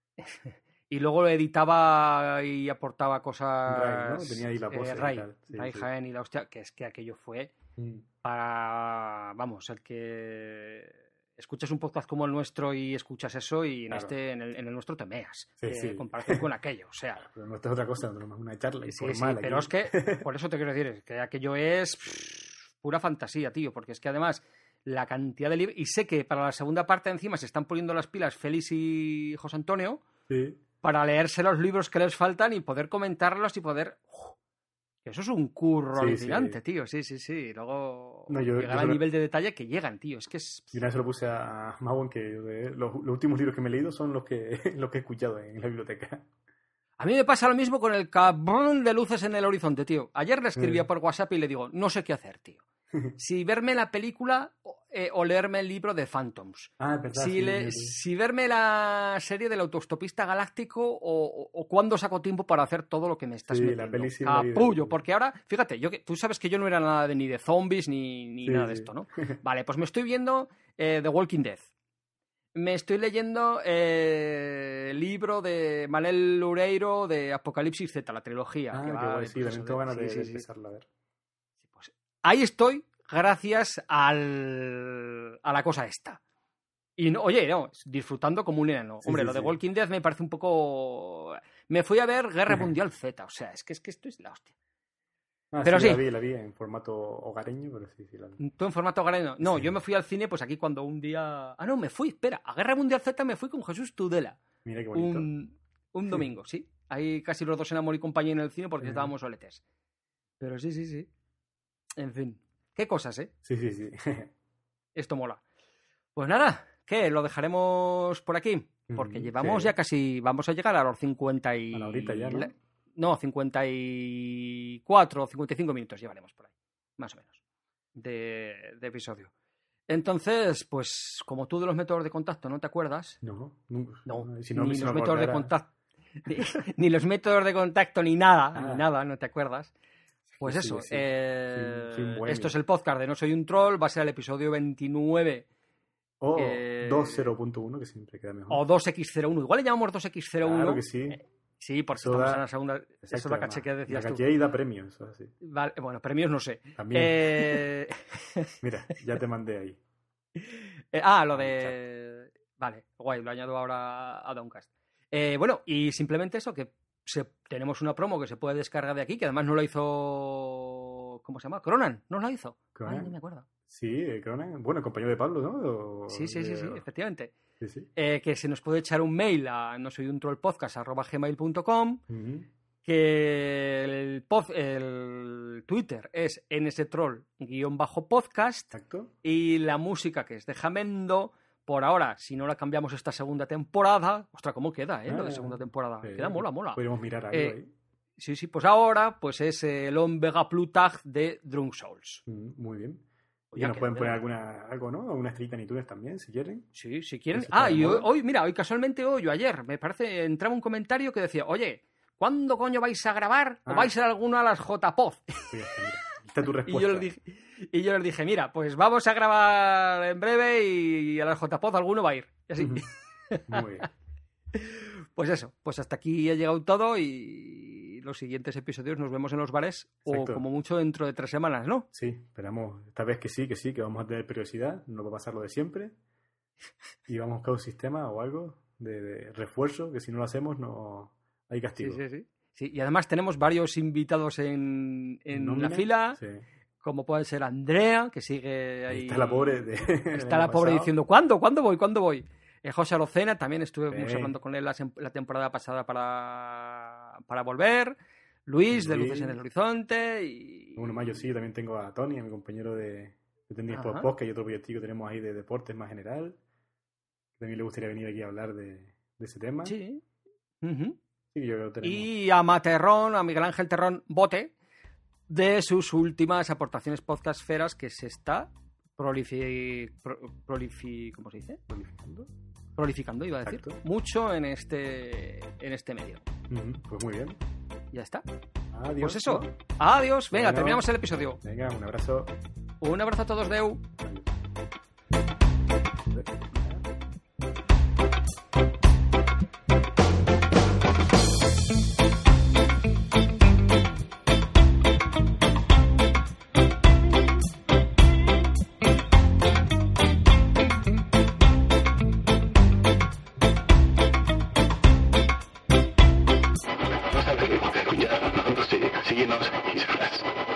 y luego lo editaba y aportaba cosas... Ray, ¿no? Tenía ahí la eh, voz y Ray, tal. Sí, Ray sí. Jaén y la hostia, que es que aquello fue Mm. para, vamos, el que escuchas un podcast como el nuestro y escuchas eso y en Claro. este, en el, en el nuestro te meas, Sí, eh, sí. en comparación con aquello, o sea, Pero no, esto es otra cosa, no es una charla sí, sí, informal. pero aquí. es que, por eso te quiero decir, es que aquello es pff, pura fantasía, tío, porque es que además la cantidad de libros, y sé que para la segunda parte encima se están poniendo las pilas Félix y José Antonio Sí. para leerse los libros que les faltan y poder comentarlos y poder... ¡Uf! Que eso es un curro Sí, alucinante, sí. tío, sí, sí, sí. Y luego No, yo- llegar yo al creo- nivel de detalle que llegan, tío, es que es... Y una vez se lo puse a Mawon que eh, los, los últimos libros que me he leído son los que, los que he escuchado en la biblioteca. A mí me pasa lo mismo con el cabrón de luces en el horizonte, tío. Ayer le escribía Mm. por WhatsApp y le digo, no sé qué hacer, tío. Si verme la película o, eh, o leerme el libro de Phantoms. Ah, es verdad. Si, sí, le- sí, sí. si verme la serie del autostopista galáctico o, o, o cuándo saco tiempo para hacer todo lo que me estás Sí, la metiendo. peli sí la vi de- Capullo, porque ahora, fíjate, yo que, tú sabes que yo no era nada de, ni de zombies ni, ni Sí, nada de sí. esto, ¿no? Vale, pues me estoy viendo eh, The Walking Dead. Me estoy leyendo eh, el libro de Manel Loureiro de Apocalipsis Z, la trilogía. Ah, que qué va guay, de, sí, pues, también eso, tengo de- ganas de, sí, de sí, sí. empezarla a ver. Pues ahí estoy gracias al, a la cosa esta. Y no, oye, no, disfrutando como un enano. Sí, Hombre, sí, lo de sí. Walking Dead me parece un poco... Me fui a ver Guerra Mundial Z, o sea, es que, es que esto es la hostia. Ah, Pero sí, sí. la vi, la vi en formato hogareño, pero sí, sí, la vi. ¿Tú en formato hogareño? No, Sí. yo me fui al cine pues aquí cuando un día... Ah, no, me fui, espera, a Guerra Mundial Z me fui con Jesús Tudela. Mira qué bonito. Un, un domingo, sí. Ahí casi los dos en amor y compañía en el cine porque Ujú. estábamos soletes. Pero sí, sí, sí. En fin, qué cosas, ¿eh? Sí, sí, sí. Esto mola. Pues nada, ¿qué? ¿Lo dejaremos por aquí? Porque Mm, llevamos sí. ya casi... Vamos a llegar a los cincuenta y... A la horita ya, ¿no? No, cincuenta y cuatro o cincuenta y cinco minutos llevaremos por ahí. Más o menos. De, de episodio. Entonces, pues, como tú de los métodos de contacto no te acuerdas... No, nunca. No, si no, ni si los me métodos de acordara- contacto... Ni, ni los métodos de contacto ni nada, Ah. ni nada, no te acuerdas. Pues Sí, eso, sí. eh, Fin- fin bohemio. esto es el podcast de No Soy un Troll, va a ser el episodio veintinueve O Eh, dos cero punto uno, que siempre queda mejor. o dos equis cero uno. Igual le llamamos dos equis cero uno. Claro que sí. Sí, porque Eso estamos da- en la segunda. Eso es Exacto, la además. caché que decías La tú. caché y da premios, eso así. Vale, bueno, premios no sé. También. Eh, Mira, ya te mandé ahí. eh, ah, lo Al de. Vale, guay, lo añado ahora a Downcast. Eh, bueno, y simplemente eso, que se- tenemos una promo que se puede descargar de aquí, que además no la hizo. ¿Cómo se llama? Cronan, ¿no la hizo? Ay, Cronan. no me acuerdo. Sí, eh, Cronan. Bueno, compañero de Pablo, ¿no? O Sí, sí, sí, de- sí, efectivamente. Sí, sí. Eh, que se nos puede echar un mail a no soy un troll podcast arroba gmail punto com, Ujú. que el, pod- el Twitter es nstroll-podcast Exacto. y la música que es de Jamendo, por ahora, si no la cambiamos esta segunda temporada, ostras, ¿cómo queda, eh? Lo de Ah, segunda temporada. Sí. Queda mola, mola. Podríamos mirar algo Eh, ahí. Sí, sí, pues ahora pues es el Omega Plutag de Drunk Souls. Mm, Muy bien. Oye, Y nos que pueden de poner verdad. alguna, algo, ¿no? Una estrellita en iTunes también, si quieren. Sí, si quieren. Eso está Ah, de y hoy, moda. hoy, mira, hoy casualmente hoy o ayer, me parece, entraba un comentario que decía, oye, ¿cuándo coño vais a grabar? ¿O Ah. vais a alguna a las J P O D? Pues ya está, mira. Esta es tu Y respuesta. yo les dije, y yo les dije, mira, pues vamos a grabar en breve y a las J P O D alguno va a ir. Y así. Ujú. Muy bien. Pues eso, pues hasta aquí ha llegado todo y los siguientes episodios nos vemos en los bares Exacto. o como mucho dentro de tres semanas, ¿no? Sí, esperamos esta vez que sí, que sí, que vamos a tener periodicidad, no va a pasar lo de siempre. Y vamos a buscar un sistema o algo de, de refuerzo, que si no lo hacemos no hay Sí, castigo. sí, sí. Sí, y además tenemos varios invitados en, en Nómina, la fila, sí. como puede ser Andrea, que sigue ahí. Ahí está la pobre. De, Está la pobre diciendo, ¿cuándo? ¿Cuándo voy? ¿Cuándo voy? Eh, José Arocena, también estuvimos Sí. hablando con él la, sem- la temporada pasada para, para volver. Luis, de Luis. Luces en el Horizonte. Y... Bueno, más yo sí, yo también tengo a Tony, a mi compañero de, de Técnicas por Ajá. Podcast y otro proyectico que tenemos ahí de deportes más general. También le gustaría venir aquí a hablar de, de ese tema. Sí. Ujú. Sí, yo creo que tenemos. Y a Materrón, a Miguel Ángel Terrón Bote, de sus últimas aportaciones podcastferas que se está prolifi... pro- prolifi... ¿Cómo se dice? Prolificando. Prolificando, iba a decir. Exacto. Mucho en este, en este medio. Ujú, pues muy bien. Ya está. Adiós. Pues eso. ¿no? Adiós. Venga, Bueno. terminamos el episodio. Venga, un abrazo. Un abrazo a todos, Deu. No sabes lo que te escuchar, nosotros sí, síguenos y sabrás.